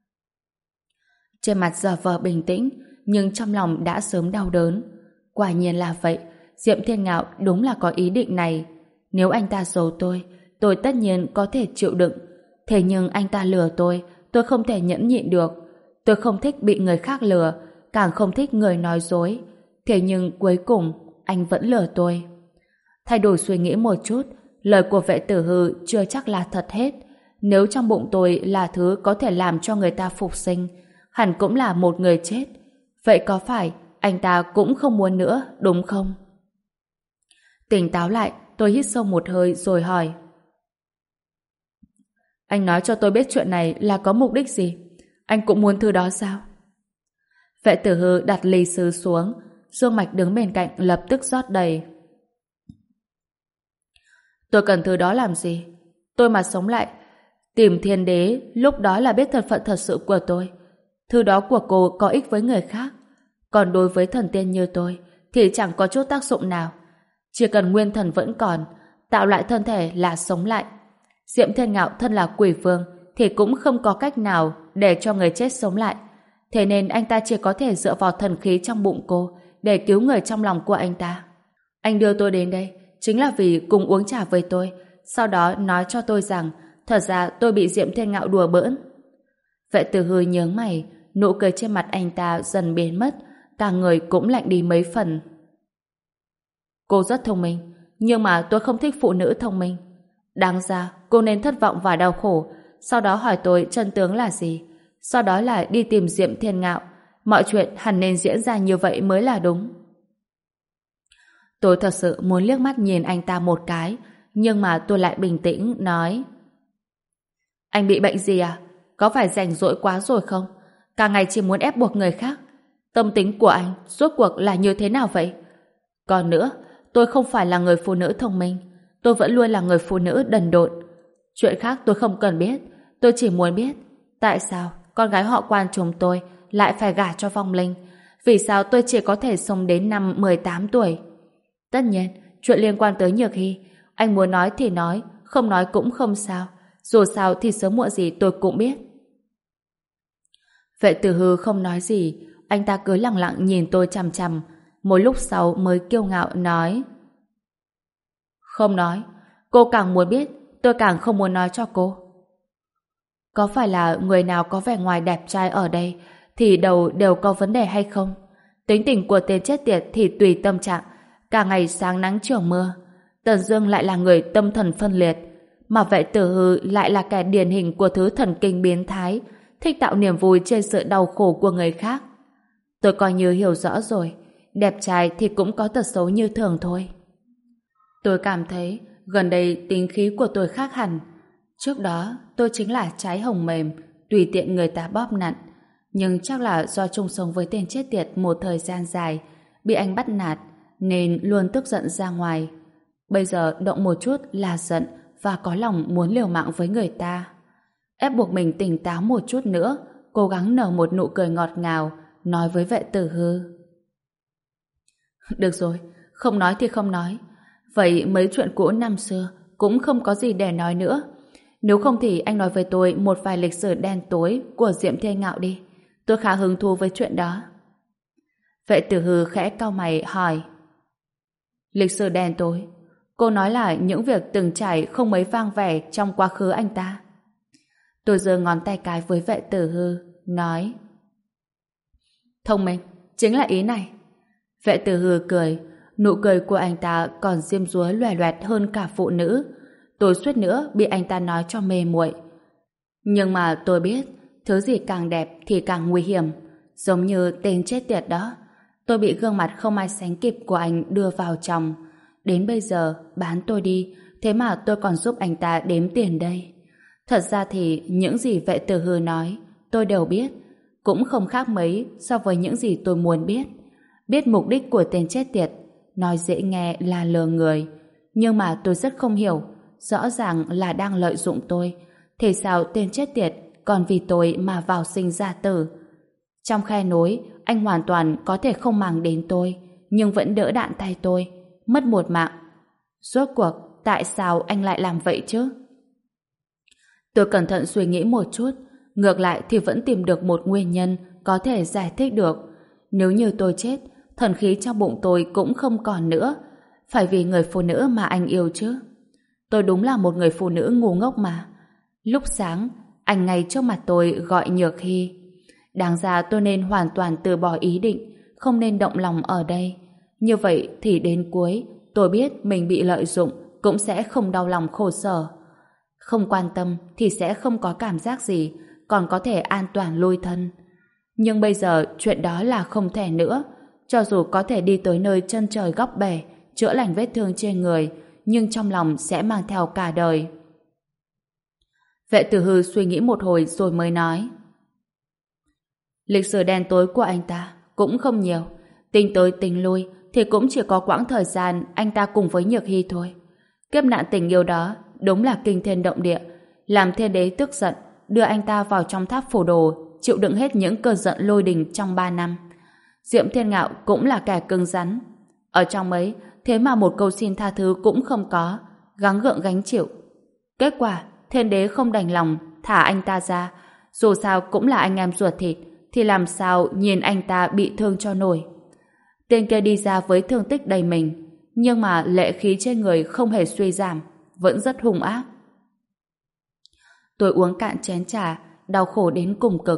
Trên mặt giờ vờ bình tĩnh, nhưng trong lòng đã sớm đau đớn. Quả nhiên là vậy, Diệm Thiên Ngạo đúng là có ý định này. Nếu anh ta giấu tôi, tôi tất nhiên có thể chịu đựng. Thế nhưng anh ta lừa tôi, tôi không thể nhẫn nhịn được. Tôi không thích bị người khác lừa, càng không thích người nói dối. Thế nhưng cuối cùng, anh vẫn lừa tôi. Thay đổi suy nghĩ một chút, lời của Vệ Tử Hư chưa chắc là thật hết. Nếu trong bụng tôi là thứ có thể làm cho người ta phục sinh, hẳn cũng là một người chết. Vậy có phải anh ta cũng không muốn nữa, đúng không? Tỉnh táo lại, tôi hít sâu một hơi rồi hỏi: Anh nói cho tôi biết chuyện này là có mục đích gì? Anh cũng muốn thứ đó sao? Vệ Tử Hư đặt ly sứ xuống, Dương Mạch đứng bên cạnh lập tức rót đầy. Tôi cần thứ đó làm gì? Tôi mà sống lại, tìm thiên đế, lúc đó là biết thân phận thật sự của tôi. Thứ đó của cô có ích với người khác, còn đối với thần tiên như tôi thì chẳng có chút tác dụng nào. Chỉ cần nguyên thần vẫn còn, tạo lại thân thể là sống lại. Diệm Thiên Ngạo thân là quỷ vương thì cũng không có cách nào để cho người chết sống lại. Thế nên anh ta chỉ có thể dựa vào thần khí trong bụng cô để cứu người trong lòng của anh ta. Anh đưa tôi đến đây chính là vì cùng uống trà với tôi, sau đó nói cho tôi rằng thật ra tôi bị Diệm Thiên Ngạo đùa bỡn. Vệ Tử Hư nhướng mày, nụ cười trên mặt anh ta dần biến mất, cả người cũng lạnh đi mấy phần. Cô rất thông minh, nhưng mà tôi không thích phụ nữ thông minh. Đáng ra cô nên thất vọng và đau khổ, sau đó hỏi tôi chân tướng là gì, sau đó là đi tìm Diệm Thiên Ngạo. Mọi chuyện hẳn nên diễn ra như vậy mới là đúng. Tôi thật sự muốn liếc mắt nhìn anh ta một cái, nhưng mà tôi lại bình tĩnh nói: Anh bị bệnh gì à? Có phải rảnh rỗi quá rồi không? Cả ngày chỉ muốn ép buộc người khác. Tâm tính của anh rốt cuộc là như thế nào vậy? Còn nữa, tôi không phải là người phụ nữ thông minh, tôi vẫn luôn là người phụ nữ đần độn. Chuyện khác tôi không cần biết, tôi chỉ muốn biết tại sao con gái họ Quan chúng tôi lại phải gả cho vong linh. Vì sao tôi chỉ có thể sống đến năm mười tám tuổi? Tất nhiên, chuyện liên quan tới Nhược Hy, anh muốn nói thì nói, không nói cũng không sao. Dù sao thì sớm muộn gì tôi cũng biết. Vệ Tử Hư không nói gì, anh ta cứ lặng lặng nhìn tôi chằm chằm. Một lúc sau mới kiêu ngạo nói: Không nói, cô càng muốn biết, tôi càng không muốn nói cho cô. Có phải là người nào có vẻ ngoài đẹp trai ở đây thì đầu đều có vấn đề hay không? Tính tình của tên chết tiệt thì tùy tâm trạng, cả ngày sáng nắng chiều mưa. Tần Dương lại là người tâm thần phân liệt, mà Vệ Tử Hư lại là kẻ điển hình của thứ thần kinh biến thái, thích tạo niềm vui trên sự đau khổ của người khác. Tôi coi như hiểu rõ rồi, đẹp trai thì cũng có tật xấu như thường thôi. Tôi cảm thấy gần đây tính khí của tôi khác hẳn. Trước đó tôi chính là trái hồng mềm, tùy tiện người ta bóp nặn. Nhưng chắc là do chung sống với tên chết tiệt một thời gian dài, bị anh bắt nạt, nên luôn tức giận ra ngoài. Bây giờ động một chút là giận và có lòng muốn liều mạng với người ta. Ép buộc mình tỉnh táo một chút nữa, cố gắng nở một nụ cười ngọt ngào, nói với Vệ Tử Hư: Được rồi, không nói thì không nói. Vậy mấy chuyện cũ năm xưa cũng không có gì để nói nữa. Nếu không thì anh nói với tôi một vài lịch sử đen tối của Diệm Thiên Ngạo đi. Tôi khá hứng thú với chuyện đó. Vệ Tử Hư khẽ cau mày hỏi: Lịch sử đen tối? Cô nói là những việc từng trải không mấy vang vẻ trong quá khứ anh ta. Tôi giơ ngón tay cái với Vệ Tử Hư, nói: Thông minh, chính là ý này. Vệ Tử Hư cười, nụ cười của anh ta còn diêm dúa loè loẹt hơn cả phụ nữ. Tôi suýt nữa bị anh ta nói cho mê muội. Nhưng mà tôi biết, thứ gì càng đẹp thì càng nguy hiểm, giống như tên chết tiệt đó. Tôi bị gương mặt không ai sánh kịp của anh đưa vào chồng. Đến bây giờ, bán tôi đi, thế mà tôi còn giúp anh ta đếm tiền đây. Thật ra thì những gì Vệ Tử Hư nói, tôi đều biết, cũng không khác mấy so với những gì tôi muốn biết. Biết mục đích của tên chết tiệt, nói dễ nghe là lừa người, nhưng mà tôi rất không hiểu, rõ ràng là đang lợi dụng tôi. Thế sao tên chết tiệt còn vì tôi mà vào sinh ra tử? Trong khe nối, anh hoàn toàn có thể không màng đến tôi, nhưng vẫn đỡ đạn tay tôi, mất một mạng. Rốt cuộc, tại sao anh lại làm vậy chứ? Tôi cẩn thận suy nghĩ một chút, ngược lại thì vẫn tìm được một nguyên nhân có thể giải thích được. Nếu như tôi chết, thần khí trong bụng tôi cũng không còn nữa. Phải vì người phụ nữ mà anh yêu chứ. Tôi đúng là một người phụ nữ ngu ngốc mà. Lúc sáng, anh ngay trước mặt tôi gọi Nhược Hy. Đáng ra tôi nên hoàn toàn từ bỏ ý định, không nên động lòng ở đây. Như vậy thì đến cuối, tôi biết mình bị lợi dụng, cũng sẽ không đau lòng khổ sở. Không quan tâm thì sẽ không có cảm giác gì, còn có thể an toàn lui thân. Nhưng bây giờ chuyện đó là không thể nữa. Cho dù có thể đi tới nơi chân trời góc bể, chữa lành vết thương trên người, nhưng trong lòng sẽ mang theo cả đời. Vệ Tử Hư suy nghĩ một hồi rồi mới nói: Lịch sử đen tối của anh ta cũng không nhiều. Tính tới tính lui thì cũng chỉ có quãng thời gian anh ta cùng với Nhược Hy thôi. Kiếp nạn tình yêu đó đúng là kinh thiên động địa, làm thiên đế tức giận, đưa anh ta vào trong tháp phù đồ, chịu đựng hết những cơn giận lôi đình trong ba năm. Diệm Thiên Ngạo cũng là kẻ cứng rắn. Ở trong ấy, thế mà một câu xin tha thứ cũng không có, gắng gượng gánh chịu. Kết quả, thiên đế không đành lòng, thả anh ta ra. Dù sao cũng là anh em ruột thịt, thì làm sao nhìn anh ta bị thương cho nổi. Tên kia đi ra với thương tích đầy mình, nhưng mà lệ khí trên người không hề suy giảm, vẫn rất hung ác. Tôi uống cạn chén trà, đau khổ đến cùng cực.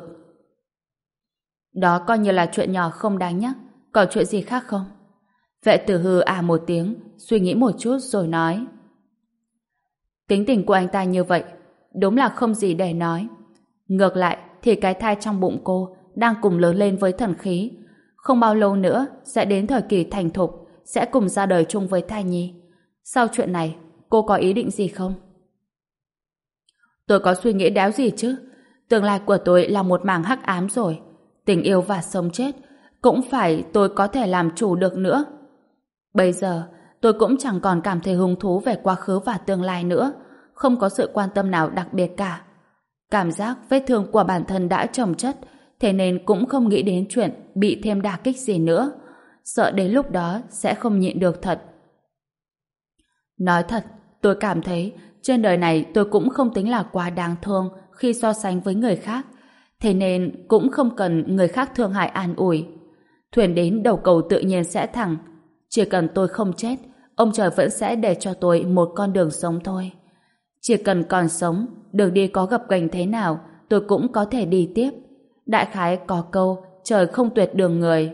Đó coi như là chuyện nhỏ không đáng nhắc, còn chuyện gì khác không? Vệ Tử Hư à một tiếng, suy nghĩ một chút rồi nói. Tính tình của anh ta như vậy, đúng là không gì để nói. Ngược lại thì cái thai trong bụng cô đang cùng lớn lên với thần khí. Không bao lâu nữa sẽ đến thời kỳ thành thục, sẽ cùng ra đời chung với thai nhi. Sau chuyện này, cô có ý định gì không? Tôi có suy nghĩ đéo gì chứ. Tương lai của tôi là một mảng hắc ám rồi. Tình yêu và sống chết cũng phải tôi có thể làm chủ được nữa. Bây giờ, tôi cũng chẳng còn cảm thấy hứng thú về quá khứ và tương lai nữa. Không có sự quan tâm nào đặc biệt cả. Cảm giác vết thương của bản thân đã chồng chất, thế nên cũng không nghĩ đến chuyện bị thêm đả kích gì nữa. Sợ đến lúc đó sẽ không nhịn được thật. Nói thật, tôi cảm thấy trên đời này tôi cũng không tính là quá đáng thương khi so sánh với người khác. Thế nên cũng không cần người khác thương hại an ủi. Thuyền đến đầu cầu tự nhiên sẽ thẳng. Chỉ cần tôi không chết, ông trời vẫn sẽ để cho tôi một con đường sống thôi. Chỉ cần còn sống, đường đi có gập ghềnh thế nào, tôi cũng có thể đi tiếp. Đại khái có câu, trời không tuyệt đường người.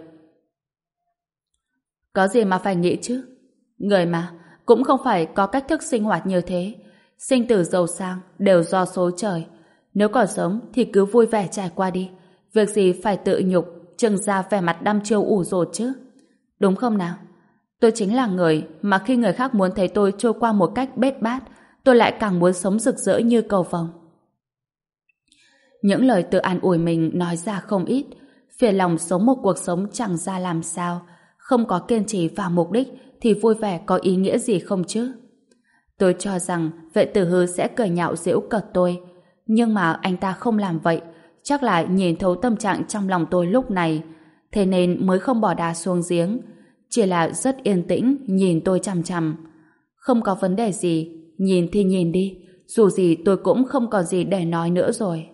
Có gì mà phải nghĩ chứ? Người mà, cũng không phải có cách thức sinh hoạt như thế. Sinh tử giàu sang đều do số trời. Nếu còn sống thì cứ vui vẻ trải qua đi. Việc gì phải tự nhục, trưng ra vẻ mặt đăm chiêu ủ rột chứ. Đúng không nào? Tôi chính là người mà khi người khác muốn thấy tôi trôi qua một cách bết bát, tôi lại càng muốn sống rực rỡ như cầu vồng. Những lời tự an ủi mình nói ra không ít. Phiền lòng sống một cuộc sống chẳng ra làm sao. Không có kiên trì và mục đích thì vui vẻ có ý nghĩa gì không chứ? Tôi cho rằng Vệ Tử Hư sẽ cười nhạo giễu cợt tôi. Nhưng mà anh ta không làm vậy. Chắc là nhìn thấu tâm trạng trong lòng tôi lúc này. Thế nên mới không bỏ đá xuống giếng. Chỉ là rất yên tĩnh nhìn tôi chằm chằm. Không có vấn đề gì. Nhìn thì nhìn đi. Dù gì tôi cũng không còn gì để nói nữa rồi.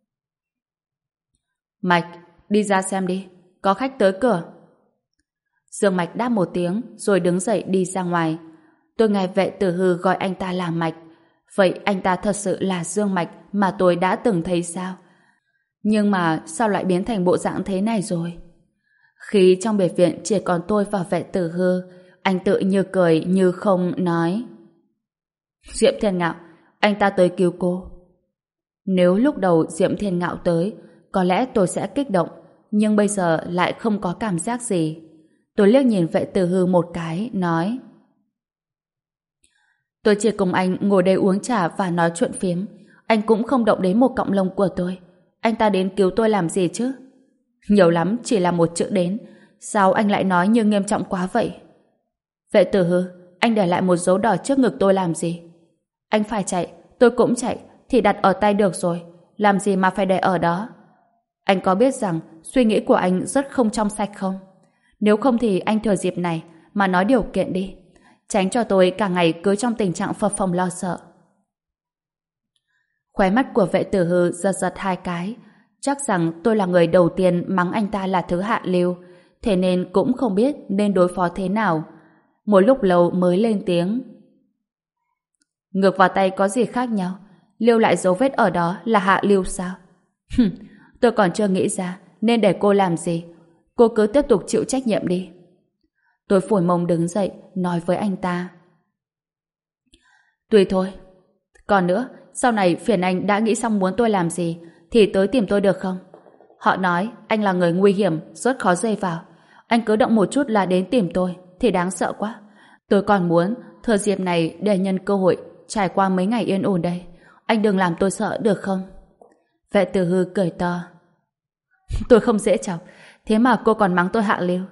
Mạch, đi ra xem đi. Có khách tới cửa. Dương Mạch đáp một tiếng rồi đứng dậy đi ra ngoài. Tôi nghe Vệ Tử Hư gọi anh ta là Mạch. Vậy anh ta thật sự là Dương Mạch mà tôi đã từng thấy sao? Nhưng mà sao lại biến thành bộ dạng thế này rồi? Khi trong biệt viện chỉ còn tôi và Vệ Tử Hư, anh tự như cười như không nói. Diệm Thiên Ngạo, anh ta tới cứu cô. Nếu lúc đầu Diệm Thiên Ngạo tới, có lẽ tôi sẽ kích động, nhưng bây giờ lại không có cảm giác gì. Tôi liếc nhìn Vệ Tử Hư một cái, nói: Tôi chỉ cùng anh ngồi đây uống trà và nói chuyện phiếm. Anh cũng không động đến một cọng lông của tôi. Anh ta đến cứu tôi làm gì chứ? Nhiều lắm chỉ là một chữ đến. Sao anh lại nói như nghiêm trọng quá vậy? Vệ Tử Hư, anh để lại một dấu đỏ trước ngực tôi làm gì? Anh phải chạy, tôi cũng chạy, thì đặt ở tay được rồi. Làm gì mà phải để ở đó? Anh có biết rằng suy nghĩ của anh rất không trong sạch không? Nếu không thì anh thừa dịp này mà nói điều kiện đi. Tránh cho tôi cả ngày cứ trong tình trạng phập phồng lo sợ. Khóe mắt của Vệ Tử Hư giật giật hai cái. Chắc rằng tôi là người đầu tiên mắng anh ta là thứ hạ lưu, thế nên cũng không biết nên đối phó thế nào. Một lúc lâu mới lên tiếng. Ngược vào tay có gì khác nhau? Lưu lại dấu vết ở đó là hạ lưu sao? Hừm, tôi còn chưa nghĩ ra nên để cô làm gì. Cô cứ tiếp tục chịu trách nhiệm đi. Tôi phủi mông đứng dậy nói với anh ta. Tùy thôi. Còn nữa, sau này phiền anh đã nghĩ xong muốn tôi làm gì thì tới tìm tôi được không? Họ nói anh là người nguy hiểm, rất khó dây vào. Anh cứ động một chút là đến tìm tôi thì đáng sợ quá. Tôi còn muốn thừa dịp này để nhân cơ hội trải qua mấy ngày yên ổn đây. Anh đừng làm tôi sợ được không? Vệ Tử Hư cười to. Tôi không dễ chọc, thế mà cô còn mắng tôi hạ lưu.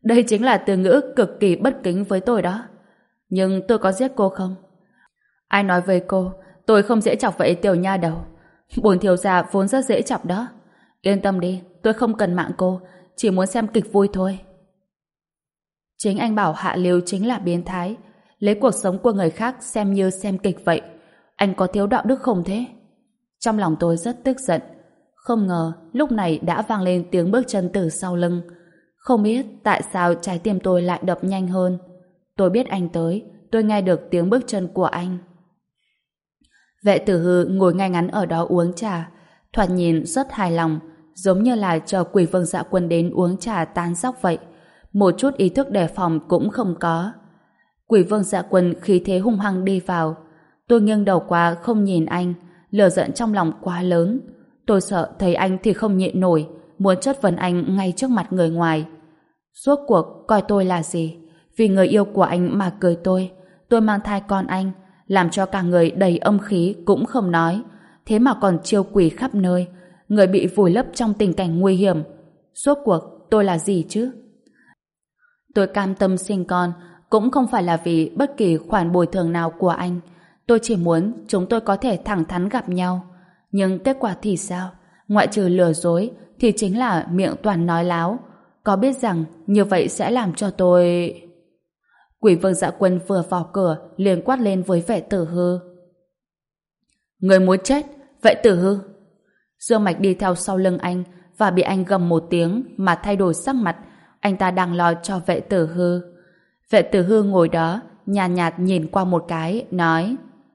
Đây chính là từ ngữ cực kỳ bất kính với tôi đó. Nhưng tôi có giết cô không? Ai nói với cô, tôi không dễ chọc vậy tiểu nha đầu. Bổn thiếu gia vốn rất dễ chọc đó. Yên tâm đi, tôi không cần mạng cô, chỉ muốn xem kịch vui thôi. Chính anh bảo hạ lưu chính là biến thái, lấy cuộc sống của người khác xem như xem kịch vậy. Anh có thiếu đạo đức không thế? Trong lòng tôi rất tức giận. Không ngờ lúc này đã vang lên tiếng bước chân từ sau lưng. Không biết tại sao trái tim tôi lại đập nhanh hơn. Tôi biết anh tới, tôi nghe được tiếng bước chân của anh. Vệ tử hư ngồi ngay ngắn ở đó uống trà, thoạt nhìn rất hài lòng, giống như là chờ Quỷ Vương Dạ Quân đến uống trà tán dóc vậy. Một chút ý thức đề phòng cũng không có. Quỷ Vương Dạ Quân khí thế hung hăng đi vào. Tôi nghiêng đầu qua không nhìn anh, lửa giận trong lòng quá lớn. Tôi sợ thấy anh thì không nhịn nổi, muốn chất vấn anh ngay trước mặt người ngoài. Suốt cuộc coi tôi là gì? Vì người yêu của anh mà cười tôi. Tôi mang thai con anh, làm cho cả người đầy âm khí cũng không nói, thế mà còn chiêu quỷ khắp nơi, người bị vùi lấp trong tình cảnh nguy hiểm. Suốt cuộc tôi là gì chứ? Tôi cam tâm sinh con cũng không phải là vì bất kỳ khoản bồi thường nào của anh. Tôi chỉ muốn chúng tôi có thể thẳng thắn gặp nhau. Nhưng kết quả thì sao? Ngoại trừ lừa dối thì chính là miệng toàn nói láo. Có biết rằng như vậy sẽ làm cho tôi... Quỷ Vương Dạ Quân vừa vào cửa liền quát lên với Vệ Tử Hư. Người muốn chết, Vệ Tử Hư. Dương Mạch đi theo sau lưng anh và bị anh gầm một tiếng mà thay đổi sắc mặt. Anh ta đang lo cho Vệ Tử Hư. Vệ Tử Hư ngồi đó nhàn nhạt, nhạt nhìn qua một cái, nói: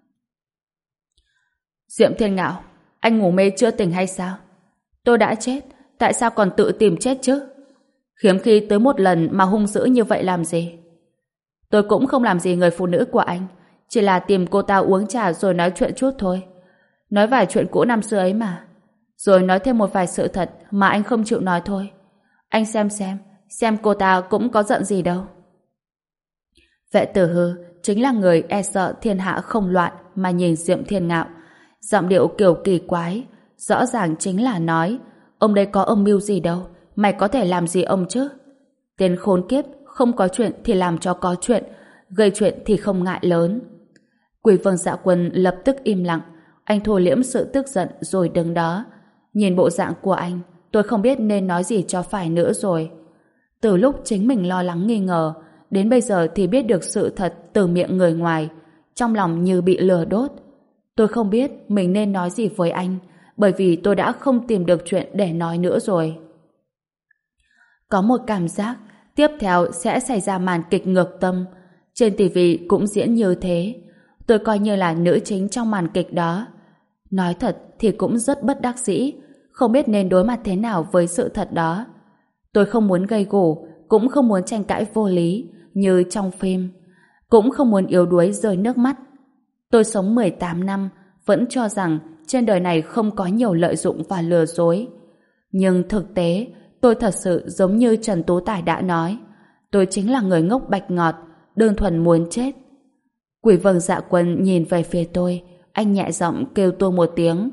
Diệm Thiên Ngạo, anh ngủ mê chưa tỉnh hay sao? Tôi đã chết, tại sao còn tự tìm chết chứ? Hiếm khi tới một lần mà hung dữ như vậy làm gì? Tôi cũng không làm gì người phụ nữ của anh, chỉ là tìm cô ta uống trà rồi nói chuyện chút thôi. Nói vài chuyện cũ năm xưa ấy mà. Rồi nói thêm một vài sự thật mà anh không chịu nói thôi. Anh xem xem, xem cô ta cũng có giận gì đâu. Vệ Tử Hư chính là người e sợ thiên hạ không loạn mà nhìn Diệm Thiên Ngạo. Giọng điệu kiểu kỳ quái, rõ ràng chính là nói: ông đây có âm mưu gì đâu, mày có thể làm gì ông chứ? Tên khốn kiếp, không có chuyện thì làm cho có chuyện, gây chuyện thì không ngại lớn. Quỷ Vương Dạ Quân lập tức im lặng, anh thu liễm sự tức giận rồi đứng đó. Nhìn bộ dạng của anh, tôi không biết nên nói gì cho phải nữa rồi. Từ lúc chính mình lo lắng nghi ngờ, đến bây giờ thì biết được sự thật từ miệng người ngoài, trong lòng như bị lửa đốt. Tôi không biết mình nên nói gì với anh, bởi vì tôi đã không tìm được chuyện để nói nữa rồi. Có một cảm giác tiếp theo sẽ xảy ra màn kịch ngược tâm. Trên ti vi cũng diễn như thế. Tôi coi như là nữ chính trong màn kịch đó. Nói thật thì cũng rất bất đắc dĩ, không biết nên đối mặt thế nào với sự thật đó. Tôi không muốn gây gổ, cũng không muốn tranh cãi vô lý như trong phim, cũng không muốn yếu đuối rơi nước mắt. Tôi sống mười tám năm, vẫn cho rằng trên đời này không có nhiều lợi dụng và lừa dối. Nhưng thực tế, tôi thật sự giống như Trần Tú Tài đã nói, tôi chính là người ngốc bạch ngọt, đơn thuần muốn chết. Quỷ Vương Dạ Quân nhìn về phía tôi, anh nhẹ giọng kêu tôi một tiếng.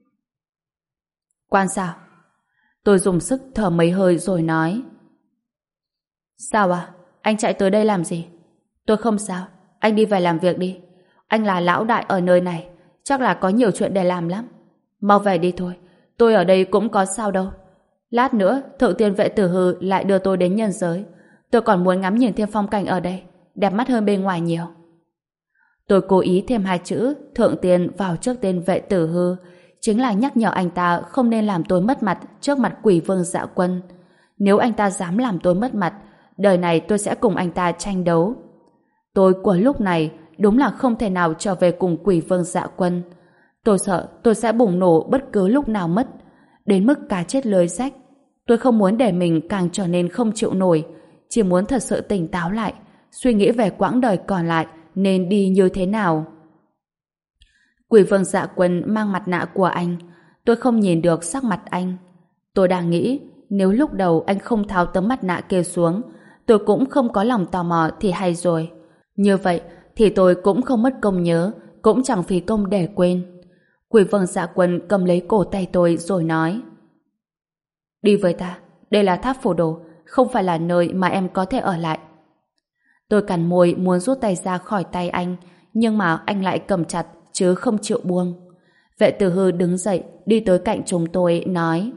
Quan sao? Tôi dùng sức thở mấy hơi rồi nói. Sao à? Anh chạy tới đây làm gì? Tôi không sao, anh đi về làm việc đi. Anh là lão đại ở nơi này, chắc là có nhiều chuyện để làm lắm. Mau về đi thôi, tôi ở đây cũng có sao đâu. Lát nữa, Thượng Tiên Vệ Tử Hư lại đưa tôi đến nhân giới. Tôi còn muốn ngắm nhìn thêm phong cảnh ở đây, đẹp mắt hơn bên ngoài nhiều. Tôi cố ý thêm hai chữ Thượng Tiên vào trước tên Vệ Tử Hư, chính là nhắc nhở anh ta không nên làm tôi mất mặt trước mặt Quỷ Vương Dạ Quân. Nếu anh ta dám làm tôi mất mặt, đời này tôi sẽ cùng anh ta tranh đấu. Tôi của lúc này đúng là không thể nào trở về cùng Quỷ Vương Dạ Quân. Tôi sợ tôi sẽ bùng nổ bất cứ lúc nào mất, đến mức cá chết lưới rách. Tôi không muốn để mình càng trở nên không chịu nổi, chỉ muốn thật sự tỉnh táo lại, suy nghĩ về quãng đời còn lại nên đi như thế nào. Quỷ Vương Dạ Quân mang mặt nạ của anh, tôi không nhìn được sắc mặt anh. Tôi đang nghĩ, nếu lúc đầu anh không tháo tấm mặt nạ kia xuống, tôi cũng không có lòng tò mò thì hay rồi. Như vậy thì tôi cũng không mất công nhớ, cũng chẳng phí công để quên. Quỷ Vương Dạ Quân cầm lấy cổ tay tôi rồi nói: Đi với ta, đây là tháp phổ đồ, không phải là nơi mà em có thể ở lại. Tôi cắn môi muốn rút tay ra khỏi tay anh, nhưng mà anh lại cầm chặt chứ không chịu buông. Vệ Tử Hư đứng dậy, đi tới cạnh chúng tôi, nói: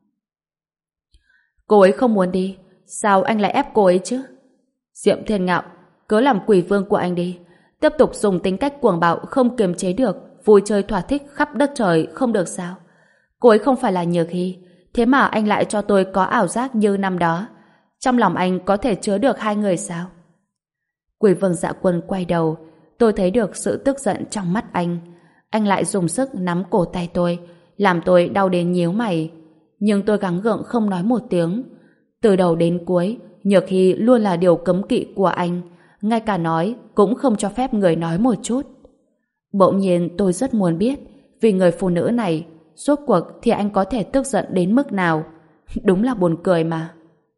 Cô ấy không muốn đi, sao anh lại ép cô ấy chứ? Diệm Thiên Ngạo, cứ làm quỷ vương của anh đi, tiếp tục dùng tính cách cuồng bạo không kiềm chế được, vui chơi thỏa thích khắp đất trời không được sao? Cô ấy không phải là Nhược Hy, thế mà anh lại cho tôi có ảo giác như năm đó. Trong lòng anh có thể chứa được hai người sao? Quỷ vương Dạ Quân quay đầu, tôi thấy được sự tức giận trong mắt anh. Anh lại dùng sức nắm cổ tay tôi, làm tôi đau đến nhíu mày. Nhưng tôi gắng gượng không nói một tiếng. Từ đầu đến cuối, Nhược Hy luôn là điều cấm kỵ của anh, ngay cả nói cũng không cho phép người nói một chút. Bỗng nhiên tôi rất muốn biết, vì người phụ nữ này, rốt cuộc thì anh có thể tức giận đến mức nào. Đúng là buồn cười mà.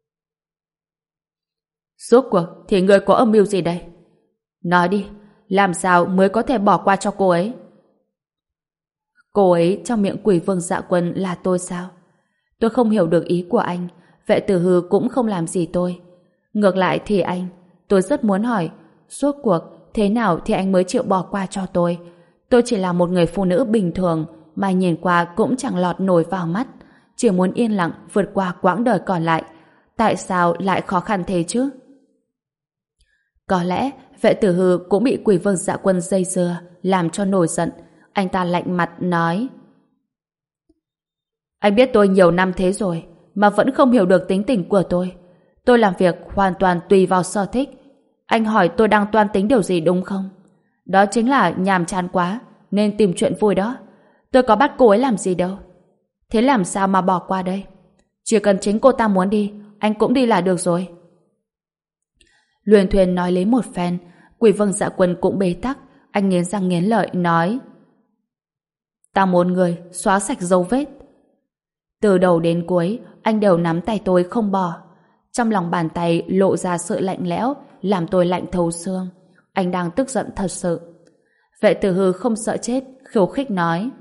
Rốt cuộc thì người có âm mưu gì đây? Nói đi, làm sao mới có thể bỏ qua cho cô ấy? Cô ấy trong miệng quỷ vương Dạ Quân là tôi sao? Tôi không hiểu được ý của anh. Vệ Tử Hư cũng không làm gì tôi. Ngược lại thì anh, tôi rất muốn hỏi, rốt cuộc thế nào thì anh mới chịu bỏ qua cho tôi? Tôi chỉ là một người phụ nữ bình thường mà nhìn qua cũng chẳng lọt nổi vào mắt, chỉ muốn yên lặng vượt qua quãng đời còn lại. Tại sao lại khó khăn thế chứ? Có lẽ Vệ Tử Hư cũng bị quỷ vương Dạ Quân dây dưa làm cho nổi giận. Anh ta lạnh mặt nói: Anh biết tôi nhiều năm thế rồi mà vẫn không hiểu được tính tình của tôi. Tôi làm việc hoàn toàn tùy vào sở thích. Anh hỏi tôi đang toan tính điều gì đúng không? Đó chính là nhàm chán quá nên tìm chuyện vui đó. Tôi có bắt cô ấy làm gì đâu. Thế làm sao mà bỏ qua đây? Chỉ cần chính cô ta muốn đi, anh cũng đi là được rồi. Luyện Thuyền nói lấy một phen, quỷ vương Dạ Quân cũng bế tắc. Anh nghiến răng nghiến lợi nói: Ta muốn người xóa sạch dấu vết. Từ đầu đến cuối, anh đều nắm tay tôi không bỏ. Trong lòng bàn tay lộ ra sự lạnh lẽo, làm tôi lạnh thấu xương. Anh đang tức giận thật sự. Vệ Tử Hư không sợ chết, khiêu khích nói: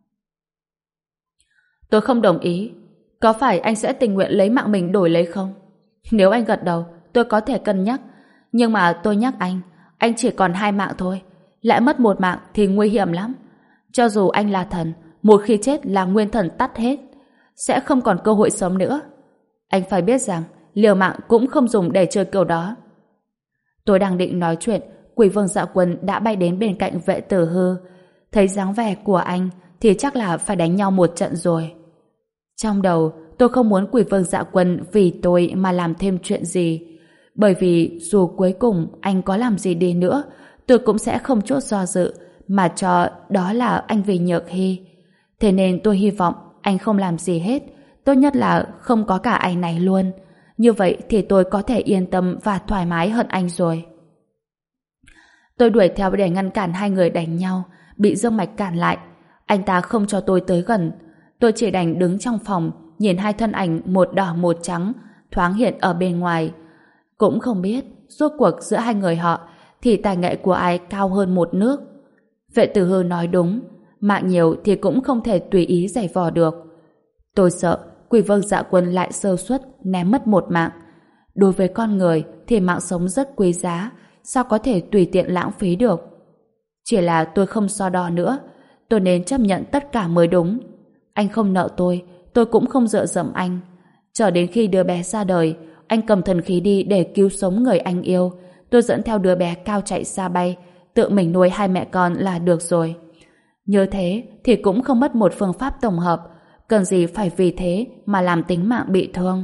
Tôi không đồng ý. Có phải anh sẽ tình nguyện lấy mạng mình đổi lấy không? Nếu anh gật đầu, tôi có thể cân nhắc. Nhưng mà tôi nhắc anh, anh chỉ còn hai mạng thôi. Lại mất một mạng thì nguy hiểm lắm. Cho dù anh là thần, một khi chết là nguyên thần tắt hết, sẽ không còn cơ hội sống nữa. Anh phải biết rằng liều mạng cũng không dùng để chơi kiểu đó. Tôi đang định nói chuyện, quỷ vương Dạ Quân đã bay đến bên cạnh Vệ Tử Hư. Thấy dáng vẻ của anh thì chắc là phải đánh nhau một trận rồi. Trong đầu tôi không muốn quỷ vương Dạ Quân vì tôi mà làm thêm chuyện gì, bởi vì dù cuối cùng anh có làm gì đi nữa, tôi cũng sẽ không chút do dự mà cho đó là anh vì Nhược Hy. Thế nên tôi hy vọng anh không làm gì hết, tốt nhất là không có cả anh này luôn. Như vậy thì tôi có thể yên tâm và thoải mái hơn anh rồi. Tôi đuổi theo để ngăn cản hai người đánh nhau, bị Dương Mạch cản lại. Anh ta không cho tôi tới gần. Tôi chỉ đành đứng trong phòng, nhìn hai thân ảnh một đỏ một trắng thoáng hiện ở bên ngoài. Cũng không biết rốt cuộc giữa hai người họ thì tài nghệ của ai cao hơn một nước. Vệ Tử Hư nói đúng, mạng nhiều thì cũng không thể tùy ý giày vò được. Tôi sợ quỷ vương Dạ Quân lại sơ suất ném mất một mạng. Đối với con người thì mạng sống rất quý giá, sao có thể tùy tiện lãng phí được. Chỉ là tôi không so đo nữa, tôi nên chấp nhận tất cả mới đúng. Anh không nợ tôi, tôi cũng không dựa dẫm anh. Chờ đến khi đứa bé ra đời, anh cầm thần khí đi để cứu sống người anh yêu, tôi dẫn theo đứa bé cao chạy xa bay, tự mình nuôi hai mẹ con là được rồi. Như thế thì cũng không mất một phương pháp tổng hợp, cần gì phải vì thế mà làm tính mạng bị thương.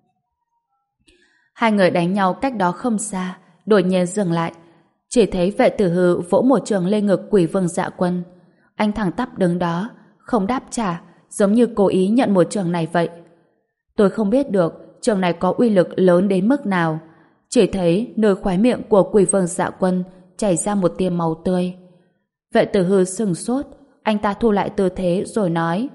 Hai người đánh nhau cách đó không xa, đột nhiên dừng lại. Chỉ thấy Vệ Tử Hư vỗ một trường lên ngực quỷ vương Dạ Quân. Anh thẳng tắp đứng đó, không đáp trả, giống như cố ý nhận một trường này vậy. Tôi không biết được trường này có uy lực lớn đến mức nào, chỉ thấy nơi khóe miệng của quỷ vương Dạ Quân chảy ra một tia máu tươi. Vệ Tử Hư sừng sốt, anh ta thu lại tư thế rồi nói: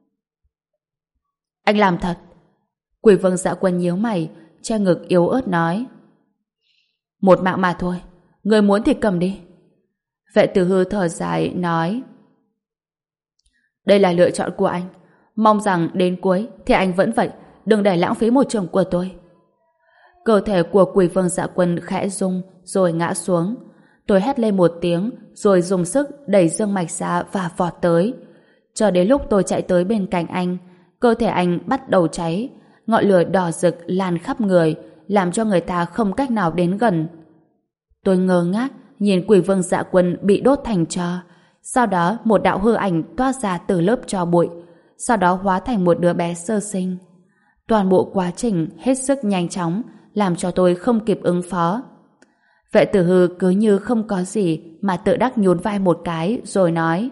Anh làm thật. Quỷ vương Dạ Quân nhíu mày, che ngực yếu ớt nói: Một mạng mà thôi, người muốn thì cầm đi. Vệ Tử Hư thở dài nói: Đây là lựa chọn của anh, mong rằng đến cuối thì anh vẫn vậy, đừng để lãng phí một trường của tôi. Cơ thể của Quỷ Vương Dạ Quân khẽ rung rồi ngã xuống. Tôi hét lên một tiếng rồi dùng sức đẩy dương mạch ra và vọt tới. Cho đến lúc tôi chạy tới bên cạnh anh, cơ thể anh bắt đầu cháy, ngọn lửa đỏ rực lan khắp người, làm cho người ta không cách nào đến gần. Tôi ngơ ngác nhìn Quỷ Vương Dạ Quân bị đốt thành tro. Sau đó một đạo hư ảnh toát ra từ lớp tro bụi, sau đó hóa thành một đứa bé sơ sinh. Toàn bộ quá trình hết sức nhanh chóng, làm cho tôi không kịp ứng phó. Vệ Tử Hư cứ như không có gì mà tự đắc nhún vai một cái rồi nói: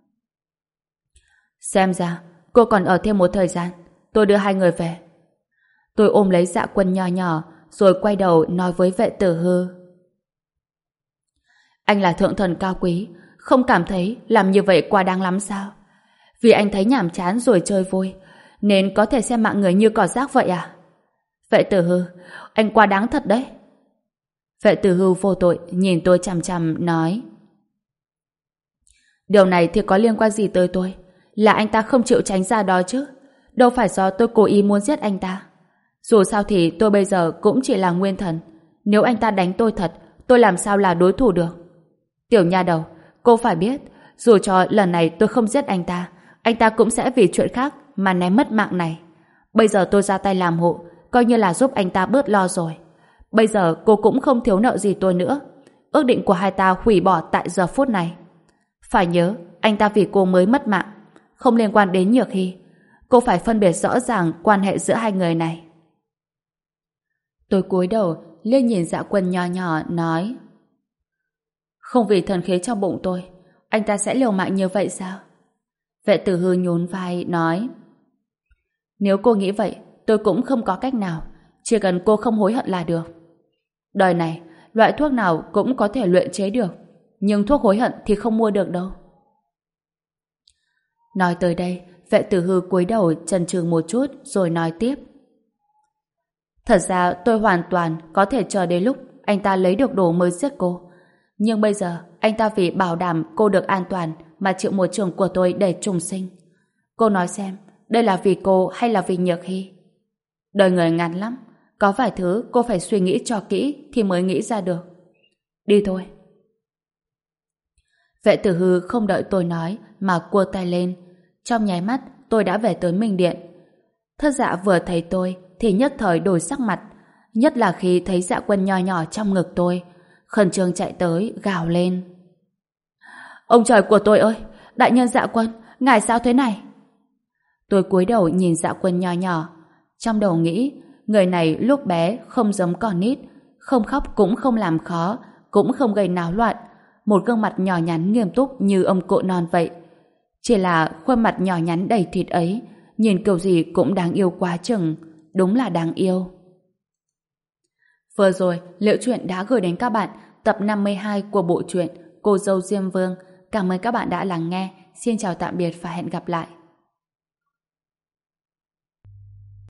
Xem ra cô còn ở thêm một thời gian, tôi đưa hai người về. Tôi ôm lấy Dạ Quân nho nhỏ rồi quay đầu nói với Vệ Tử Hư: Anh là thượng thần cao quý, không cảm thấy làm như vậy quá đáng lắm sao? Vì anh thấy nhàm chán rồi chơi vui, nên có thể xem mạng người như cỏ rác vậy à? Vệ Tử Hư, anh quá đáng thật đấy. Vệ Tử Hư vô tội nhìn tôi chằm chằm nói: Điều này thì có liên quan gì tới tôi? Là anh ta không chịu tránh ra đó chứ. Đâu phải do tôi cố ý muốn giết anh ta. Dù sao thì tôi bây giờ cũng chỉ là nguyên thần. Nếu anh ta đánh tôi thật, tôi làm sao là đối thủ được? Tiểu nha đầu, cô phải biết, dù cho lần này tôi không giết anh ta, anh ta cũng sẽ vì chuyện khác mà ném mất mạng này. Bây giờ tôi ra tay làm hộ, coi như là giúp anh ta bớt lo rồi. Bây giờ cô cũng không thiếu nợ gì tôi nữa. Ước định của hai ta hủy bỏ tại giờ phút này. Phải nhớ, anh ta vì cô mới mất mạng, không liên quan đến Nhược Hy. Cô phải phân biệt rõ ràng quan hệ giữa hai người này. Tôi cúi đầu lên nhìn Dạ Quân nho nhỏ nói: Không vì thần khí trong bụng tôi, anh ta sẽ liều mạng như vậy sao? Vệ Tử Hư nhún vai nói: Nếu cô nghĩ vậy, tôi cũng không có cách nào. Chỉ cần cô không hối hận là được. Đời này, loại thuốc nào cũng có thể luyện chế được, nhưng thuốc hối hận thì không mua được đâu. Nói tới đây, Vệ Tử Hư cúi đầu chần chừ một chút rồi nói tiếp: Thật ra tôi hoàn toàn có thể chờ đến lúc anh ta lấy được đồ mới giết cô. Nhưng bây giờ, anh ta vì bảo đảm cô được an toàn mà chịu một trường của tôi để trùng sinh. Cô nói xem, đây là vì cô hay là vì Nhược Hy? Đời người ngắn lắm, có vài thứ cô phải suy nghĩ cho kỹ thì mới nghĩ ra được. Đi thôi. Vệ Tử Hư không đợi tôi nói mà cua tay lên. Trong nháy mắt tôi đã về tới Minh Điện. Thất Dạ vừa thấy tôi thì nhất thời đổi sắc mặt, nhất là khi thấy Dạ Quân nho nhỏ trong ngực tôi, khẩn trương chạy tới gào lên: Ông trời của tôi ơi, đại nhân Dạ Quân, ngài sao thế này? Tôi cúi đầu nhìn Dạ Quân nho nhỏ, trong đầu nghĩ người này lúc bé không giống con nít, không khóc cũng không làm khó, cũng không gây náo loạn, một gương mặt nhỏ nhắn nghiêm túc như ông cụ non vậy. Chỉ là khuôn mặt nhỏ nhắn đầy thịt ấy, nhìn kiểu gì cũng đáng yêu quá chừng, đúng là đáng yêu. Vừa rồi, Liễu Chuyện đã gửi đến các bạn tập năm mươi hai của bộ truyện Cô dâu Diêm Vương. Cảm ơn các bạn đã lắng nghe. Xin chào tạm biệt và hẹn gặp lại.